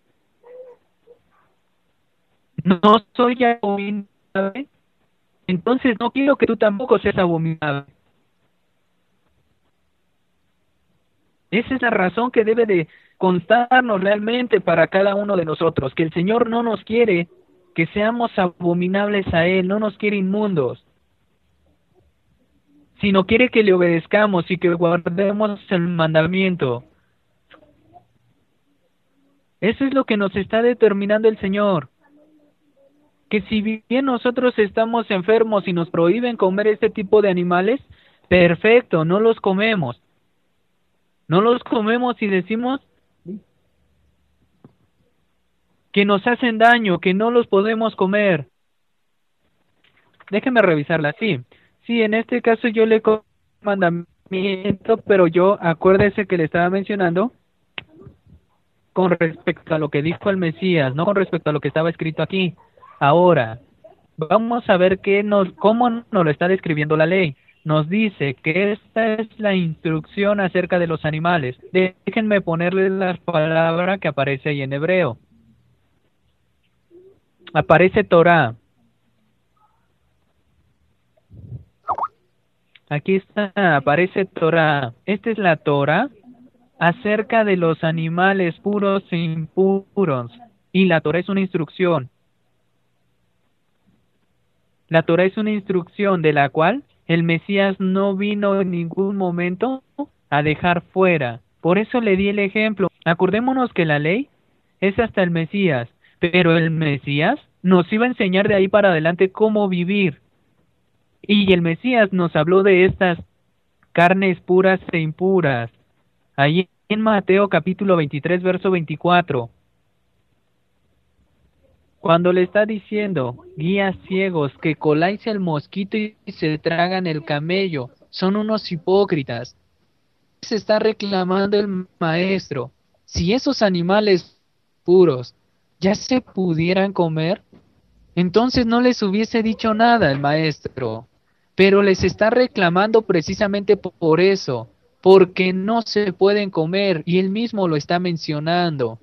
no soy abominable, entonces no quiero que tú tampoco seas abominable. Esa es la razón que debe de constarnos realmente para cada uno de nosotros, que el Señor no nos quiere que seamos abominables a Él, no nos quiere inmundos, sino quiere que le obedezcamos y que guardemos el mandamiento. Eso es lo que nos está determinando el Señor. Que si bien nosotros estamos enfermos y nos prohíben comer este tipo de animales, perfecto, no los comemos. No los comemos y decimos que nos hacen daño, que no los podemos comer. Déjeme revisarla, sí. Sí, en este caso yo le co- mandamiento, pero yo acuérdese que le estaba mencionando con respecto a lo que dijo el Mesías, no con respecto a lo que estaba escrito aquí. Ahora, vamos a ver qué nos, cómo nos lo está describiendo la ley. Nos dice que esta es la instrucción acerca de los animales. Déjenme ponerle la palabra que aparece ahí en hebreo. Aparece Torah. Aquí está, aparece Torah. Esta es la Torah acerca de los animales puros e impuros. Y la Torah es una instrucción. La Torah es una instrucción de la cual el Mesías no vino en ningún momento a dejar fuera. Por eso le di el ejemplo. Acordémonos que la ley es hasta el Mesías, pero el Mesías nos iba a enseñar de ahí para adelante cómo vivir. Y el Mesías nos habló de estas carnes puras e impuras. Ahí en Mateo capítulo veintitrés, verso veinticuatro. Cuando le está diciendo, guías ciegos, que coláis el mosquito y se tragan el camello, son unos hipócritas. Se está reclamando el maestro. Si esos animales puros ya se pudieran comer, entonces no les hubiese dicho nada el maestro. Pero les está reclamando precisamente por eso, porque no se pueden comer, y él mismo lo está mencionando.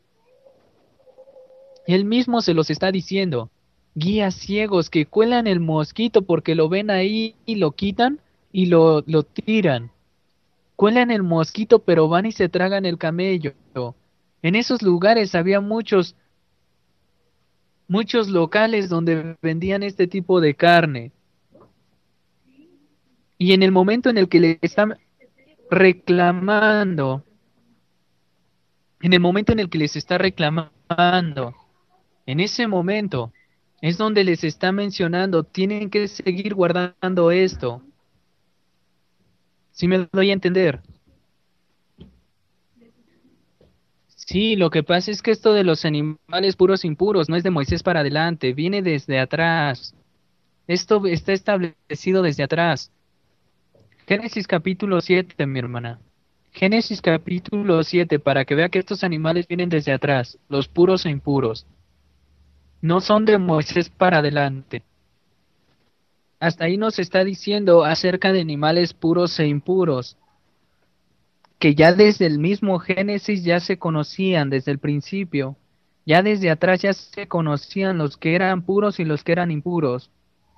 Él mismo se los está diciendo. Guías ciegos que cuelan el mosquito porque lo ven ahí y lo quitan y lo, lo tiran. Cuelan el mosquito pero van y se tragan el camello. En esos lugares había muchos, muchos locales donde vendían este tipo de carne. Y en el momento en el que le están reclamando, en el momento en el que les está reclamando, en ese momento, Es donde les está mencionando, tienen que seguir guardando esto. ¿Sí me doy a entender? Sí, lo que pasa es que esto de los animales puros e impuros no es de Moisés para adelante, viene desde atrás. Esto está establecido desde atrás. Génesis capítulo siete, mi hermana. Génesis capítulo siete, para que vea que estos animales vienen desde atrás, los puros e impuros. No son de Moisés para adelante. Hasta ahí nos está diciendo acerca de animales puros e impuros, que ya desde el mismo Génesis ya se conocían desde el principio. Ya desde atrás ya se conocían los que eran puros y los que eran impuros.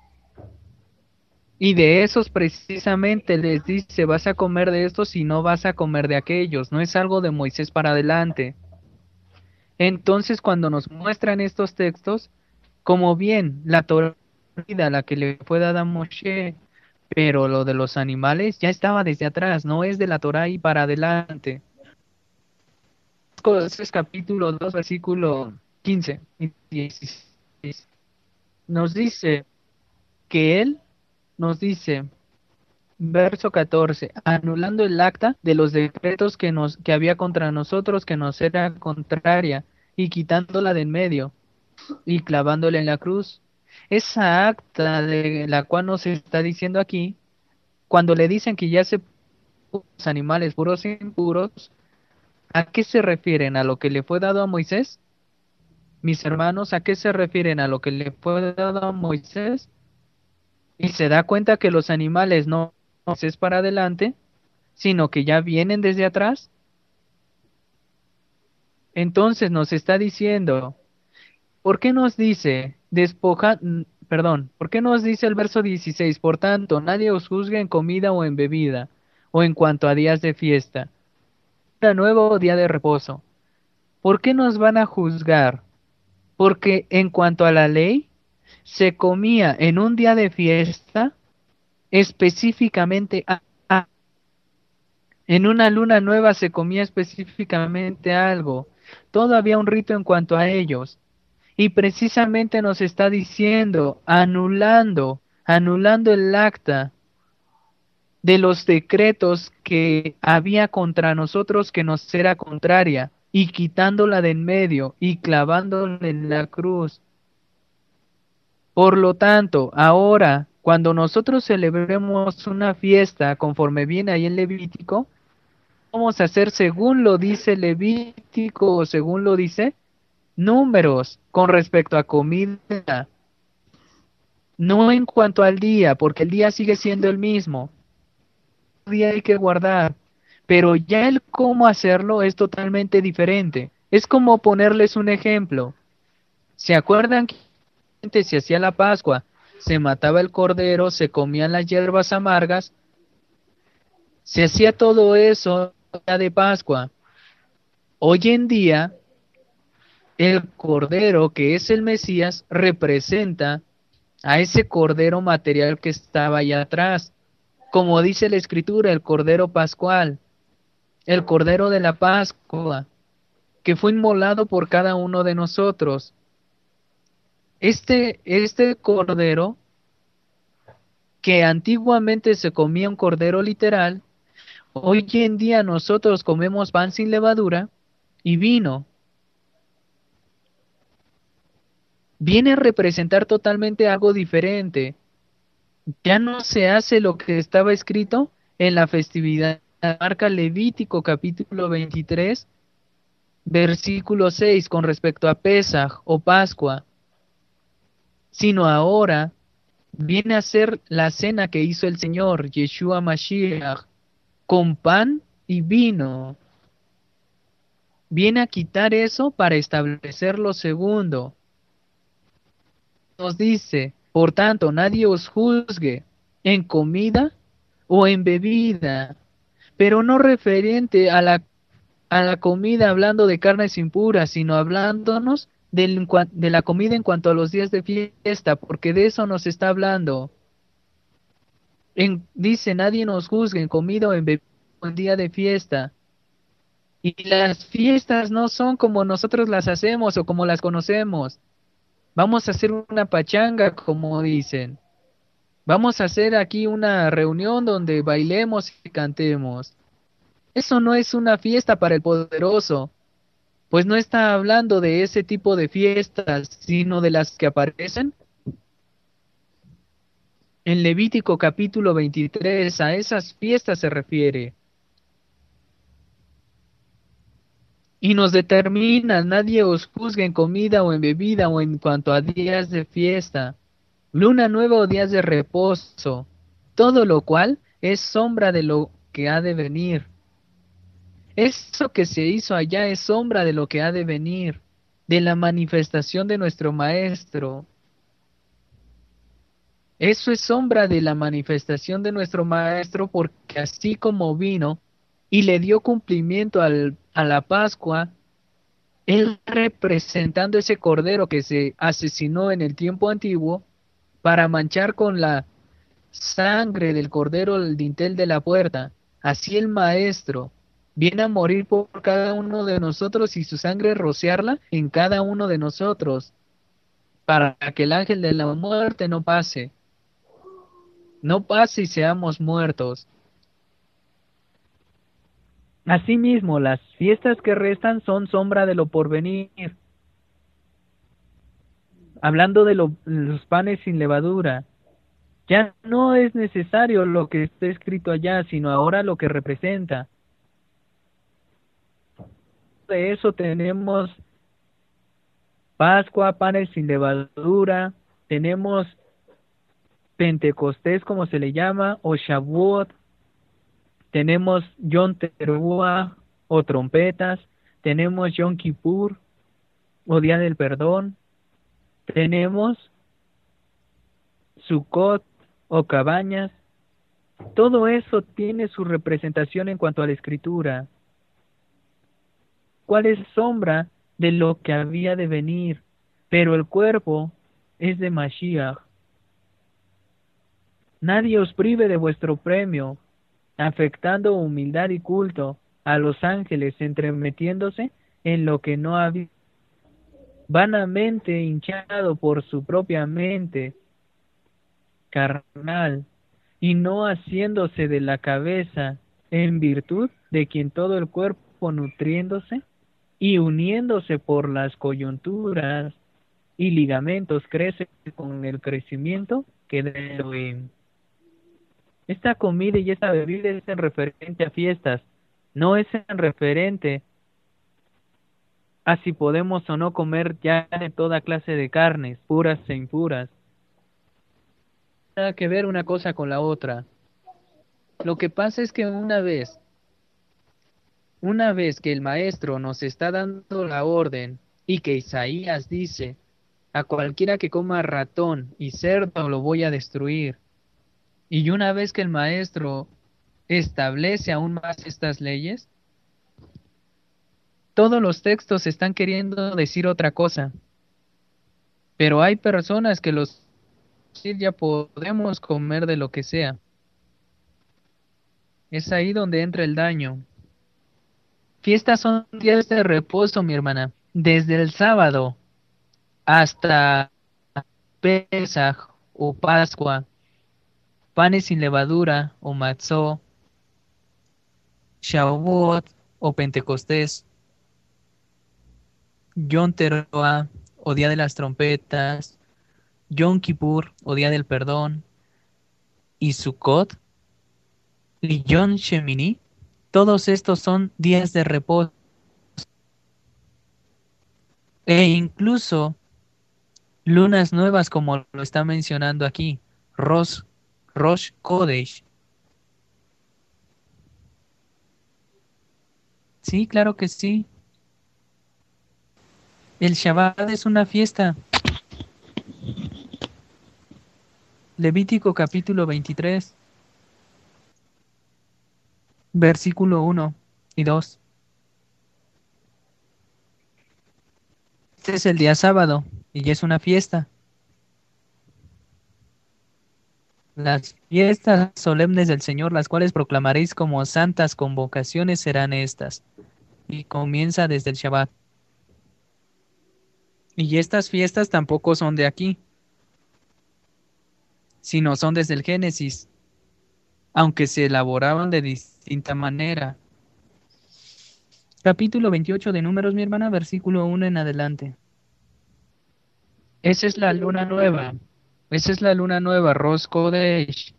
Y de esos precisamente les dice, vas a comer de estos y no vas a comer de aquellos. No es algo de Moisés para adelante. Entonces cuando nos muestran estos textos, como bien la Torá, la que le fue dada a Moshe, pero lo de los animales ya estaba desde atrás, no es de la Torá y para adelante. Colosenses capítulo dos, versículo quince y dieciséis. Nos dice que Él nos dice, verso catorce, anulando el acta de los decretos que, nos, que había contra nosotros, que nos era contraria, y quitándola de en medio, y clavándola en la cruz. Esa acta de la cual nos está diciendo aquí, cuando le dicen que ya se los animales puros e impuros, ¿a qué se refieren? ¿A lo que le fue dado a Moisés? Mis hermanos, ¿a qué se refieren? ¿A lo que le fue dado a Moisés? Y se da cuenta que los animales no es para adelante, sino que ya vienen desde atrás. Entonces nos está diciendo, ¿por qué nos dice despoja, perdón, ¿por qué nos dice el verso dieciséis? Por tanto, nadie os juzgue en comida o en bebida, o en cuanto a días de fiesta, día nuevo o día de reposo. ¿Por qué nos van a juzgar? Porque en cuanto a la ley, se comía en un día de fiesta específicamente a, a- en una luna nueva se comía específicamente algo. Todo había un rito en cuanto a ellos. Y precisamente nos está diciendo, anulando, anulando el acta de los decretos que había contra nosotros que nos era contraria, y quitándola de en medio y clavándola en la cruz. Por lo tanto, ahora, cuando nosotros celebremos una fiesta conforme viene ahí en Levítico, vamos a hacer según lo dice Levítico o según lo dice Números con respecto a comida, no en cuanto al día, porque el día sigue siendo el mismo. El día hay que guardar, pero ya el cómo hacerlo es totalmente diferente. Es como ponerles un ejemplo. ¿Se acuerdan que antes se hacía la Pascua? Se mataba el cordero, se comían las hierbas amargas, se hacía todo eso de Pascua. Hoy en día, el cordero, que es el Mesías, representa a ese cordero material que estaba allá atrás. Como dice la Escritura, el cordero pascual, el cordero de la Pascua, que fue inmolado por cada uno de nosotros. Este, este cordero, que antiguamente se comía un cordero literal, hoy en día nosotros comemos pan sin levadura y vino. Viene a representar totalmente algo diferente. Ya no se hace lo que estaba escrito en la festividad. Marca Levítico capítulo veintitrés, versículo seis, con respecto a Pesaj o Pascua, sino ahora viene a ser la cena que hizo el Señor, Yeshua Mashiach, con pan y vino. Viene a quitar eso para establecer lo segundo. Nos dice, por tanto, nadie os juzgue en comida o en bebida, pero no referente a la, a la comida hablando de carnes impuras, sino hablándonos del, de la comida en cuanto a los días de fiesta, porque de eso nos está hablando. En, dice, nadie nos juzgue en comida o en bebida o en día de fiesta. Y las fiestas no son como nosotros las hacemos o como las conocemos. Vamos a hacer una pachanga, como dicen. Vamos a hacer aquí una reunión donde bailemos y cantemos. Eso no es una fiesta para el poderoso, pues no está hablando de ese tipo de fiestas, sino de las que aparecen en Levítico capítulo veintitrés. A esas fiestas se refiere. Y nos determina: nadie os juzgue en comida o en bebida o en cuanto a días de fiesta, luna nueva o días de reposo, todo lo cual es sombra de lo que ha de venir. Eso que se hizo allá es sombra de lo que ha de venir, de la manifestación de nuestro Maestro. Eso es sombra de la manifestación de nuestro Maestro, porque así como vino y le dio cumplimiento al, a la Pascua, Él representando ese cordero que se asesinó en el tiempo antiguo para manchar con la sangre del cordero el dintel de la puerta, así el Maestro viene a morir por cada uno de nosotros y su sangre rociarla en cada uno de nosotros, para que el ángel de la muerte no pase, no pase y seamos muertos. Asimismo, las fiestas que restan son sombra de lo porvenir. Hablando de lo, los panes sin levadura, ya no es necesario lo que está escrito allá, sino ahora lo que representa. De eso tenemos Pascua, panes sin levadura, tenemos Pentecostés, como se le llama, o Shavuot, tenemos Yom Teruah o trompetas, tenemos Yom Kippur o Día del Perdón, tenemos Sukkot o cabañas. Todo eso tiene su representación en cuanto a la Escritura. ¿Cuál es sombra de lo que había de venir? Pero el cuerpo es de Mashiach. Nadie os prive de vuestro premio, afectando humildad y culto a los ángeles, entremetiéndose en lo que no había, vanamente hinchado por su propia mente carnal, y no haciéndose de la cabeza, en virtud de quien todo el cuerpo, nutriéndose y uniéndose por las coyunturas y ligamentos, crece con el crecimiento que de Elohim. Esta comida y esta bebida es en referente a fiestas, no es en referente a si podemos o no comer ya de toda clase de carnes, puras e impuras. Nada que ver una cosa con la otra. Lo que pasa es que una vez, una vez que el Maestro nos está dando la orden y que Isaías dice: a cualquiera que coma ratón y cerdo lo voy a destruir. Y una vez que el Maestro establece aún más estas leyes, todos los textos están queriendo decir otra cosa. Pero hay personas que los dicen: ya podemos comer de lo que sea. Es ahí donde entra el daño. Fiestas son días de reposo, mi hermana. Desde el sábado hasta Pesaj o Pascua, panes sin levadura o matzó, Shavuot o Pentecostés, Yom Teruah o Día de las Trompetas, Yom Kippur o Día del Perdón, y Sukkot y Yom Shemini, todos estos son días de reposo. E incluso lunas nuevas, como lo está mencionando aquí, Rosh, Rosh Kodesh. Sí, claro que sí. El Shabbat es una fiesta. Levítico capítulo veintitrés, versículo uno y dos. Este es el día sábado y es una fiesta. Las fiestas solemnes del Señor, las cuales proclamaréis como santas convocaciones, serán estas. Y comienza desde el Shabbat. Y estas fiestas tampoco son de aquí, sino son desde el Génesis, aunque se elaboraban de distinta manera. Capítulo veintiocho de Números, mi hermana, versículo uno en adelante. Esa es la luna nueva. Esa es la luna nueva, Rosh Kodesh.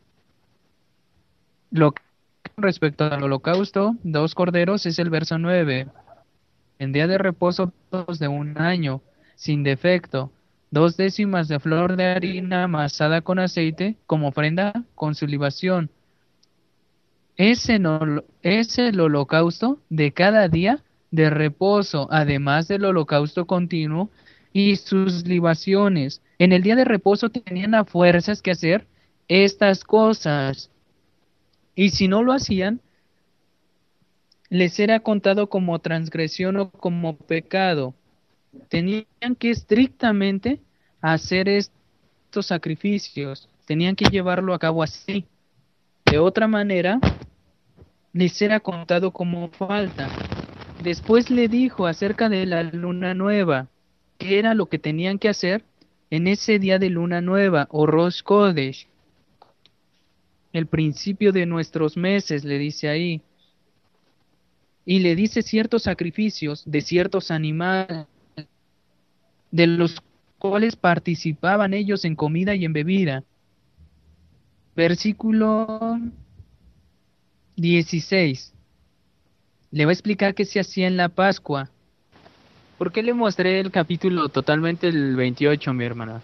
Lo que respecto al holocausto, dos corderos, es el verso nueve. En día de reposo, dos de un año, sin defecto, dos décimas de flor de harina amasada con aceite, como ofrenda con su libación. Es, no, es el holocausto de cada día de reposo, además del holocausto continuo y sus libaciones. En el día de reposo tenían a fuerzas que hacer estas cosas. Y si no lo hacían, les era contado como transgresión o como pecado. Tenían que estrictamente hacer estos sacrificios. Tenían que llevarlo a cabo así. De otra manera, les era contado como falta. Después le dijo acerca de la luna nueva, qué era lo que tenían que hacer en ese día de luna nueva, o Rosh Kodesh, el principio de nuestros meses, le dice ahí. Y le dice ciertos sacrificios de ciertos animales, de los cuales participaban ellos en comida y en bebida. Versículo dieciséis. Le va a explicar qué se hacía en la Pascua. ¿Por qué le mostré el capítulo totalmente el veintiocho, mi hermana?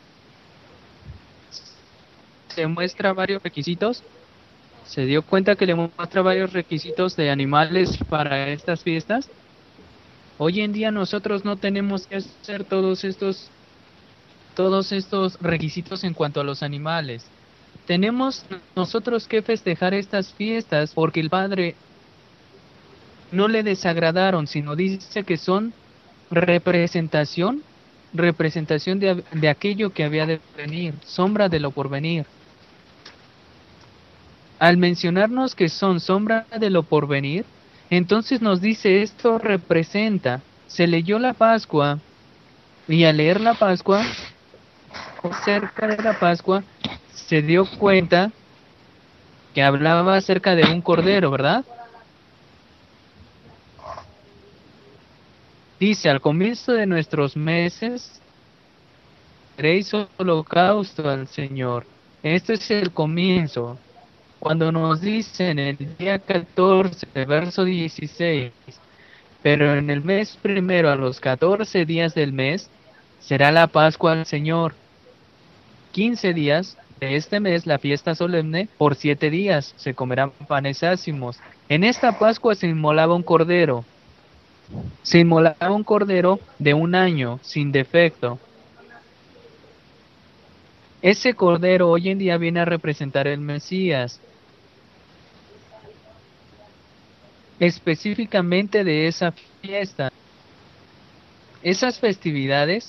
Se muestra varios requisitos. ¿Se dio cuenta que le muestra varios requisitos de animales para estas fiestas? Hoy en día nosotros no tenemos que hacer todos estos, todos estos requisitos en cuanto a los animales. Tenemos nosotros que festejar estas fiestas porque el Padre no le desagradaron, sino dice que son representación, representación de, de aquello que había de venir, sombra de lo por venir. Al mencionarnos que son sombra de lo por venir, entonces nos dice esto representa. Se leyó la Pascua y al leer la Pascua, cerca de la Pascua, se dio cuenta que hablaba acerca de un cordero, ¿verdad? Dice, al comienzo de nuestros meses, haréis holocausto al Señor. Este es el comienzo. Cuando nos dice en el día catorce, verso dieciséis, pero en el mes primero, a los catorce días del mes, será la Pascua al Señor. quince días de este mes, la fiesta solemne, por siete días se comerán panes ácimos. En esta Pascua se inmolaba un cordero. Se inmolaba un cordero de un año, sin defecto. Ese cordero hoy en día viene a representar el Mesías. Específicamente de esa fiesta. Esas festividades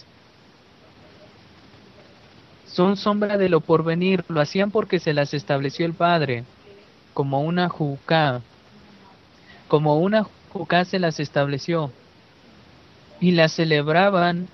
son sombra de lo porvenir. Lo hacían porque se las estableció el Padre, como una jucá. Como una jucá se las estableció. Y las celebraban.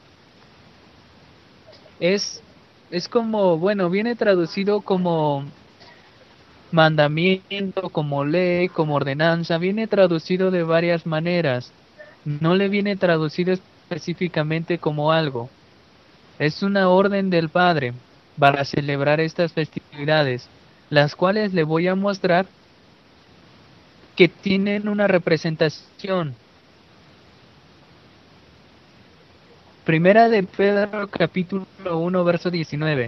Es, es como, bueno, viene traducido como mandamiento, como ley, como ordenanza. Viene traducido de varias maneras. No le viene traducido específicamente como algo. Es una orden del Padre para celebrar estas festividades, las cuales le voy a mostrar que tienen una representación. Primera de Pedro, capítulo uno, verso diecinueve.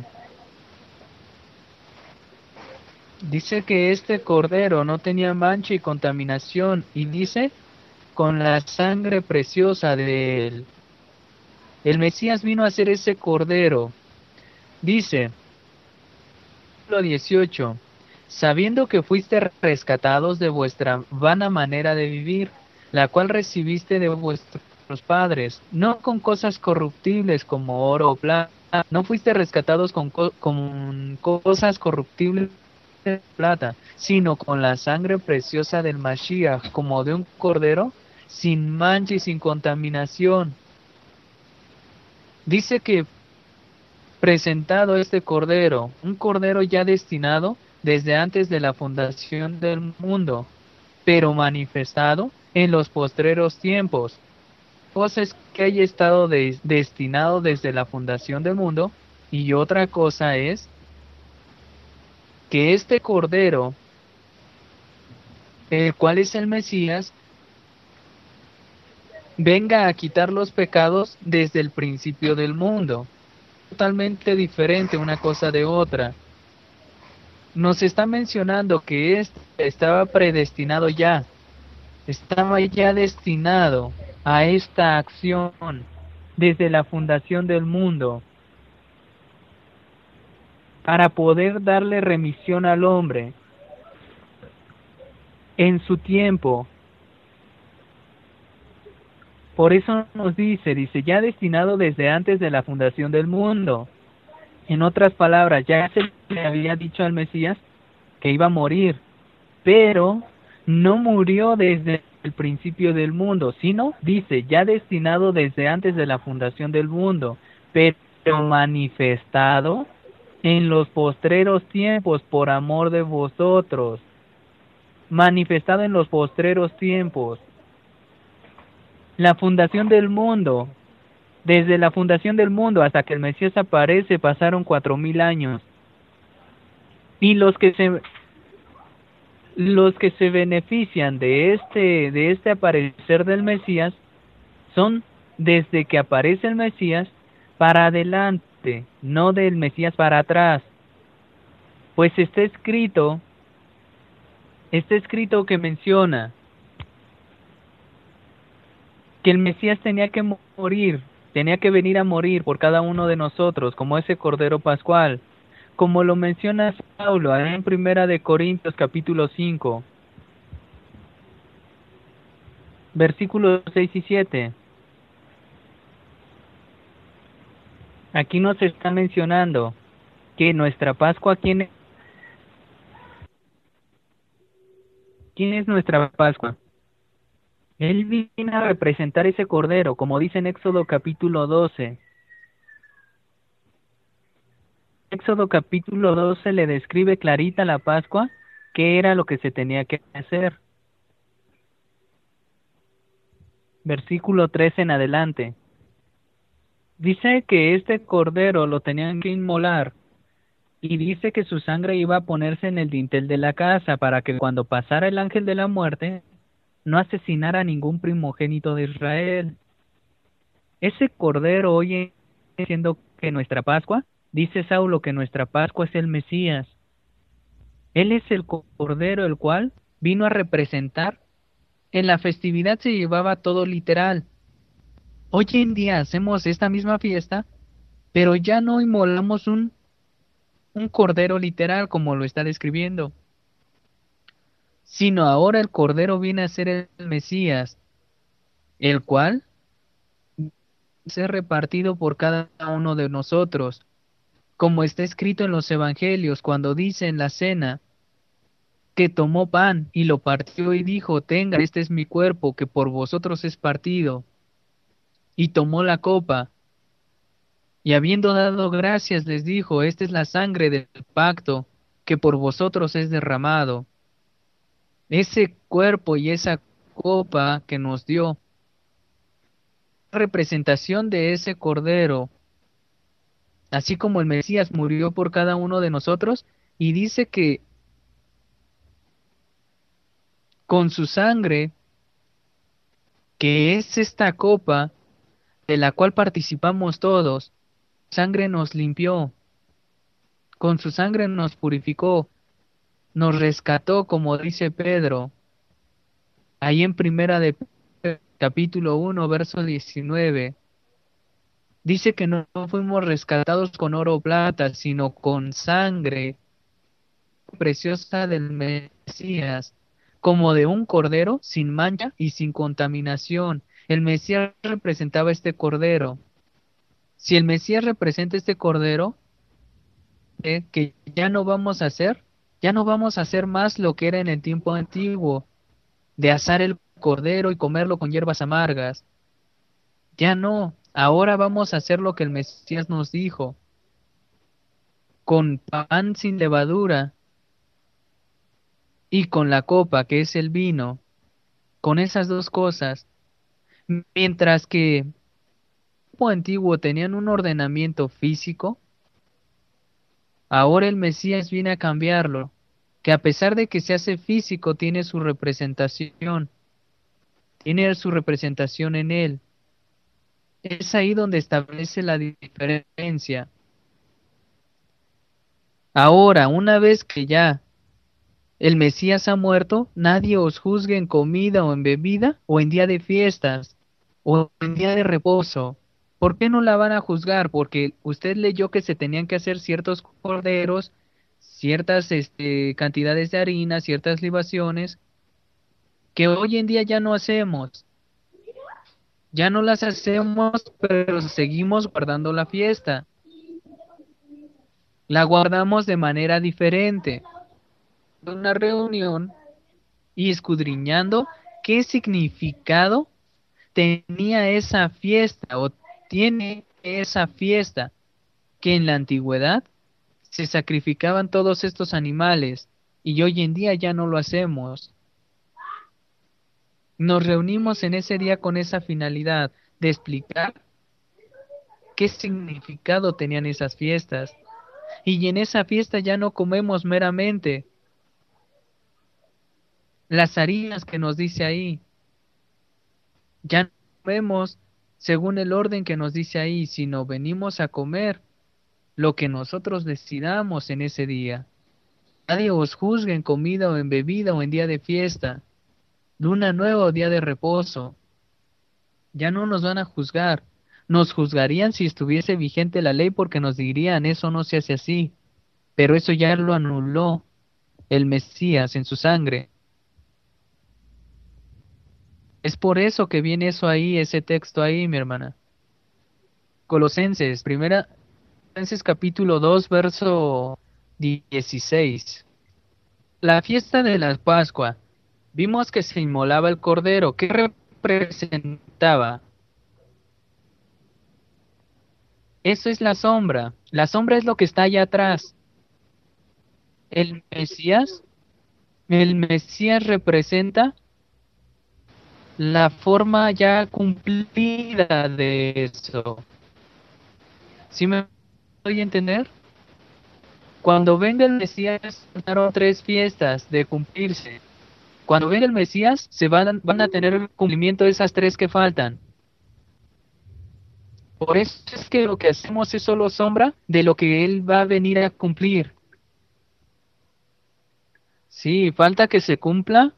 Dice que este cordero no tenía mancha y contaminación, y dice, con la sangre preciosa de él. El Mesías vino a ser ese cordero. Dice, versículo dieciocho, sabiendo que fuiste rescatados de vuestra vana manera de vivir, la cual recibiste de vuestros padres, no con cosas corruptibles como oro o plata, no fuiste rescatados con, co con cosas corruptibles de plata, sino con la sangre preciosa del Mashiach, como de un cordero, sin mancha y sin contaminación. Dice que presentado este cordero, un cordero ya destinado desde antes de la fundación del mundo, pero manifestado en los postreros tiempos. Cosa es que haya estado de- destinado desde la fundación del mundo, y otra cosa es que este cordero, el cual es el Mesías, venga a quitar los pecados desde el principio del mundo. Totalmente diferente una cosa de otra. Nos está mencionando que este estaba predestinado ya, estaba ya destinado a esta acción desde la fundación del mundo, para poder darle remisión al hombre en su tiempo. Por eso nos dice, dice, ya destinado desde antes de la fundación del mundo. En otras palabras, ya se le había dicho al Mesías que iba a morir, pero no murió desde el principio del mundo, sino, dice, ya destinado desde antes de la fundación del mundo, pero manifestado en los postreros tiempos por amor de vosotros. Manifestado en los postreros tiempos. La fundación del mundo. Desde la fundación del mundo hasta que el Mesías aparece pasaron cuatro mil años. Y los que se los que se benefician de este de este aparecer del Mesías son desde que aparece el Mesías para adelante, no del Mesías para atrás. Pues está escrito, está escrito que menciona que el Mesías tenía que morir, tenía que venir a morir por cada uno de nosotros, como ese Cordero Pascual, como lo menciona Saulo ahí en Primera de Corintios capítulo cinco, versículos seis y siete. Aquí nos está mencionando que nuestra Pascua, ¿quién es? ¿Quién es nuestra Pascua? Él viene a representar ese Cordero, como dice en Éxodo capítulo doce. Éxodo capítulo doce le describe clarita la Pascua, qué era lo que se tenía que hacer. Versículo trece en adelante. Dice que este cordero lo tenían que inmolar, y dice que su sangre iba a ponerse en el dintel de la casa para que cuando pasara el ángel de la muerte no asesinara a ningún primogénito de Israel. Ese cordero hoy, siendo que nuestra Pascua, dice Saulo que nuestra Pascua es el Mesías. Él es el cordero el cual vino a representar. En la festividad se llevaba todo literal. Hoy en día hacemos esta misma fiesta, pero ya no inmolamos un, un cordero literal como lo está describiendo, sino ahora el cordero viene a ser el Mesías, el cual ser repartido por cada uno de nosotros, como está escrito en los evangelios cuando dice en la cena que tomó pan y lo partió y dijo: tenga, este es mi cuerpo que por vosotros es partido. Y tomó la copa, y habiendo dado gracias les dijo: esta es la sangre del pacto que por vosotros es derramado. Ese cuerpo y esa copa que nos dio, representación de ese cordero, así como el Mesías murió por cada uno de nosotros, y dice que con su sangre, que es esta copa de la cual participamos todos, sangre nos limpió, con su sangre nos purificó, nos rescató, como dice Pedro, ahí en primera de Pedro, capítulo uno, verso diecinueve, dice que no fuimos rescatados con oro o plata, sino con sangre preciosa del Mesías, como de un cordero sin mancha y sin contaminación. El Mesías representaba este cordero. Si el Mesías representa este cordero, eh, que ya no vamos a hacer, ya no vamos a hacer más lo que era en el tiempo antiguo, de asar el cordero y comerlo con hierbas amargas. Ya no, Ahora vamos a hacer lo que el Mesías nos dijo. Con pan sin levadura y con la copa que es el vino, con esas dos cosas, mientras que el tiempo antiguo tenían un ordenamiento físico, ahora el Mesías viene a cambiarlo, que a pesar de que se hace físico, tiene su representación, tiene su representación en él. Es ahí donde establece la diferencia. Ahora, una vez que ya el Mesías ha muerto, nadie os juzgue en comida o en bebida, o en día de fiestas, o en día de reposo. ¿Por qué no la van a juzgar? Porque usted leyó que se tenían que hacer ciertos corderos, ciertas este, cantidades de harina, ciertas libaciones, que hoy en día ya no hacemos. Ya no las hacemos, pero seguimos guardando la fiesta. La guardamos de manera diferente. Una reunión y escudriñando qué significado tenía esa fiesta o tiene esa fiesta, que en la antigüedad se sacrificaban todos estos animales y hoy en día ya no lo hacemos. Nos reunimos en ese día con esa finalidad de explicar qué significado tenían esas fiestas. Y en esa fiesta ya no comemos meramente las harinas que nos dice ahí. Ya no comemos según el orden que nos dice ahí, sino venimos a comer lo que nosotros decidamos en ese día. Nadie os juzgue en comida o en bebida o en día de fiesta, luna nueva o día de reposo. Ya no nos van a juzgar. Nos juzgarían si estuviese vigente la ley porque nos dirían eso no se hace así. Pero eso ya lo anuló el Mesías en su sangre. Es por eso que viene eso ahí, ese texto ahí, mi hermana. Colosenses, primera, Colosenses capítulo dos, verso dieciséis. La fiesta de la Pascua. Vimos que se inmolaba el cordero. ¿Qué representaba? Eso es la sombra. La sombra es lo que está allá atrás. El Mesías, el Mesías representa la forma ya cumplida de eso. ¿Sí me doy a entender? Cuando venga el Mesías, pasaron tres fiestas de cumplirse. Cuando venga el Mesías, se van, van a tener el cumplimiento de esas tres que faltan. Por eso es que lo que hacemos es solo sombra de lo que Él va a venir a cumplir. Sí, falta que se cumpla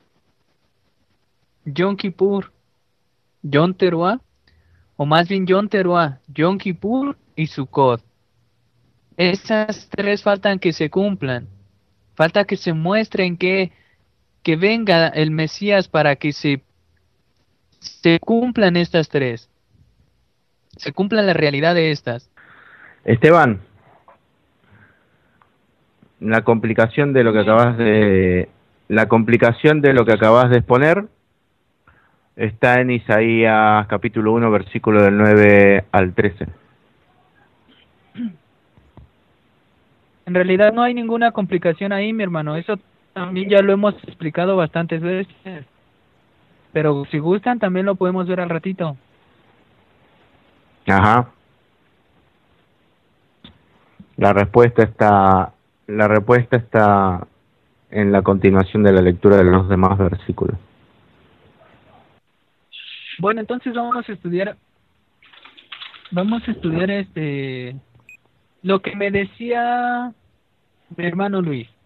Yom Kippur, Yom Teruah, o más bien Yom Teruah, Yom Kippur y Sukkot. Esas tres faltan que se cumplan. Falta que se muestren que, que venga el Mesías para que se, se cumplan estas tres. Se cumpla la realidad de estas. Esteban, la complicación de lo que acabas de la complicación de lo que acabas de exponer está en Isaías capítulo uno, versículo del nueve al trece. En realidad no hay ninguna complicación ahí, mi hermano. Eso también ya lo hemos explicado bastantes veces. Pero si gustan, también lo podemos ver al ratito. Ajá. La respuesta está la respuesta está en la continuación de la lectura de los demás versículos. Bueno, entonces vamos a estudiar vamos a estudiar este lo que me decía mi hermano Luis.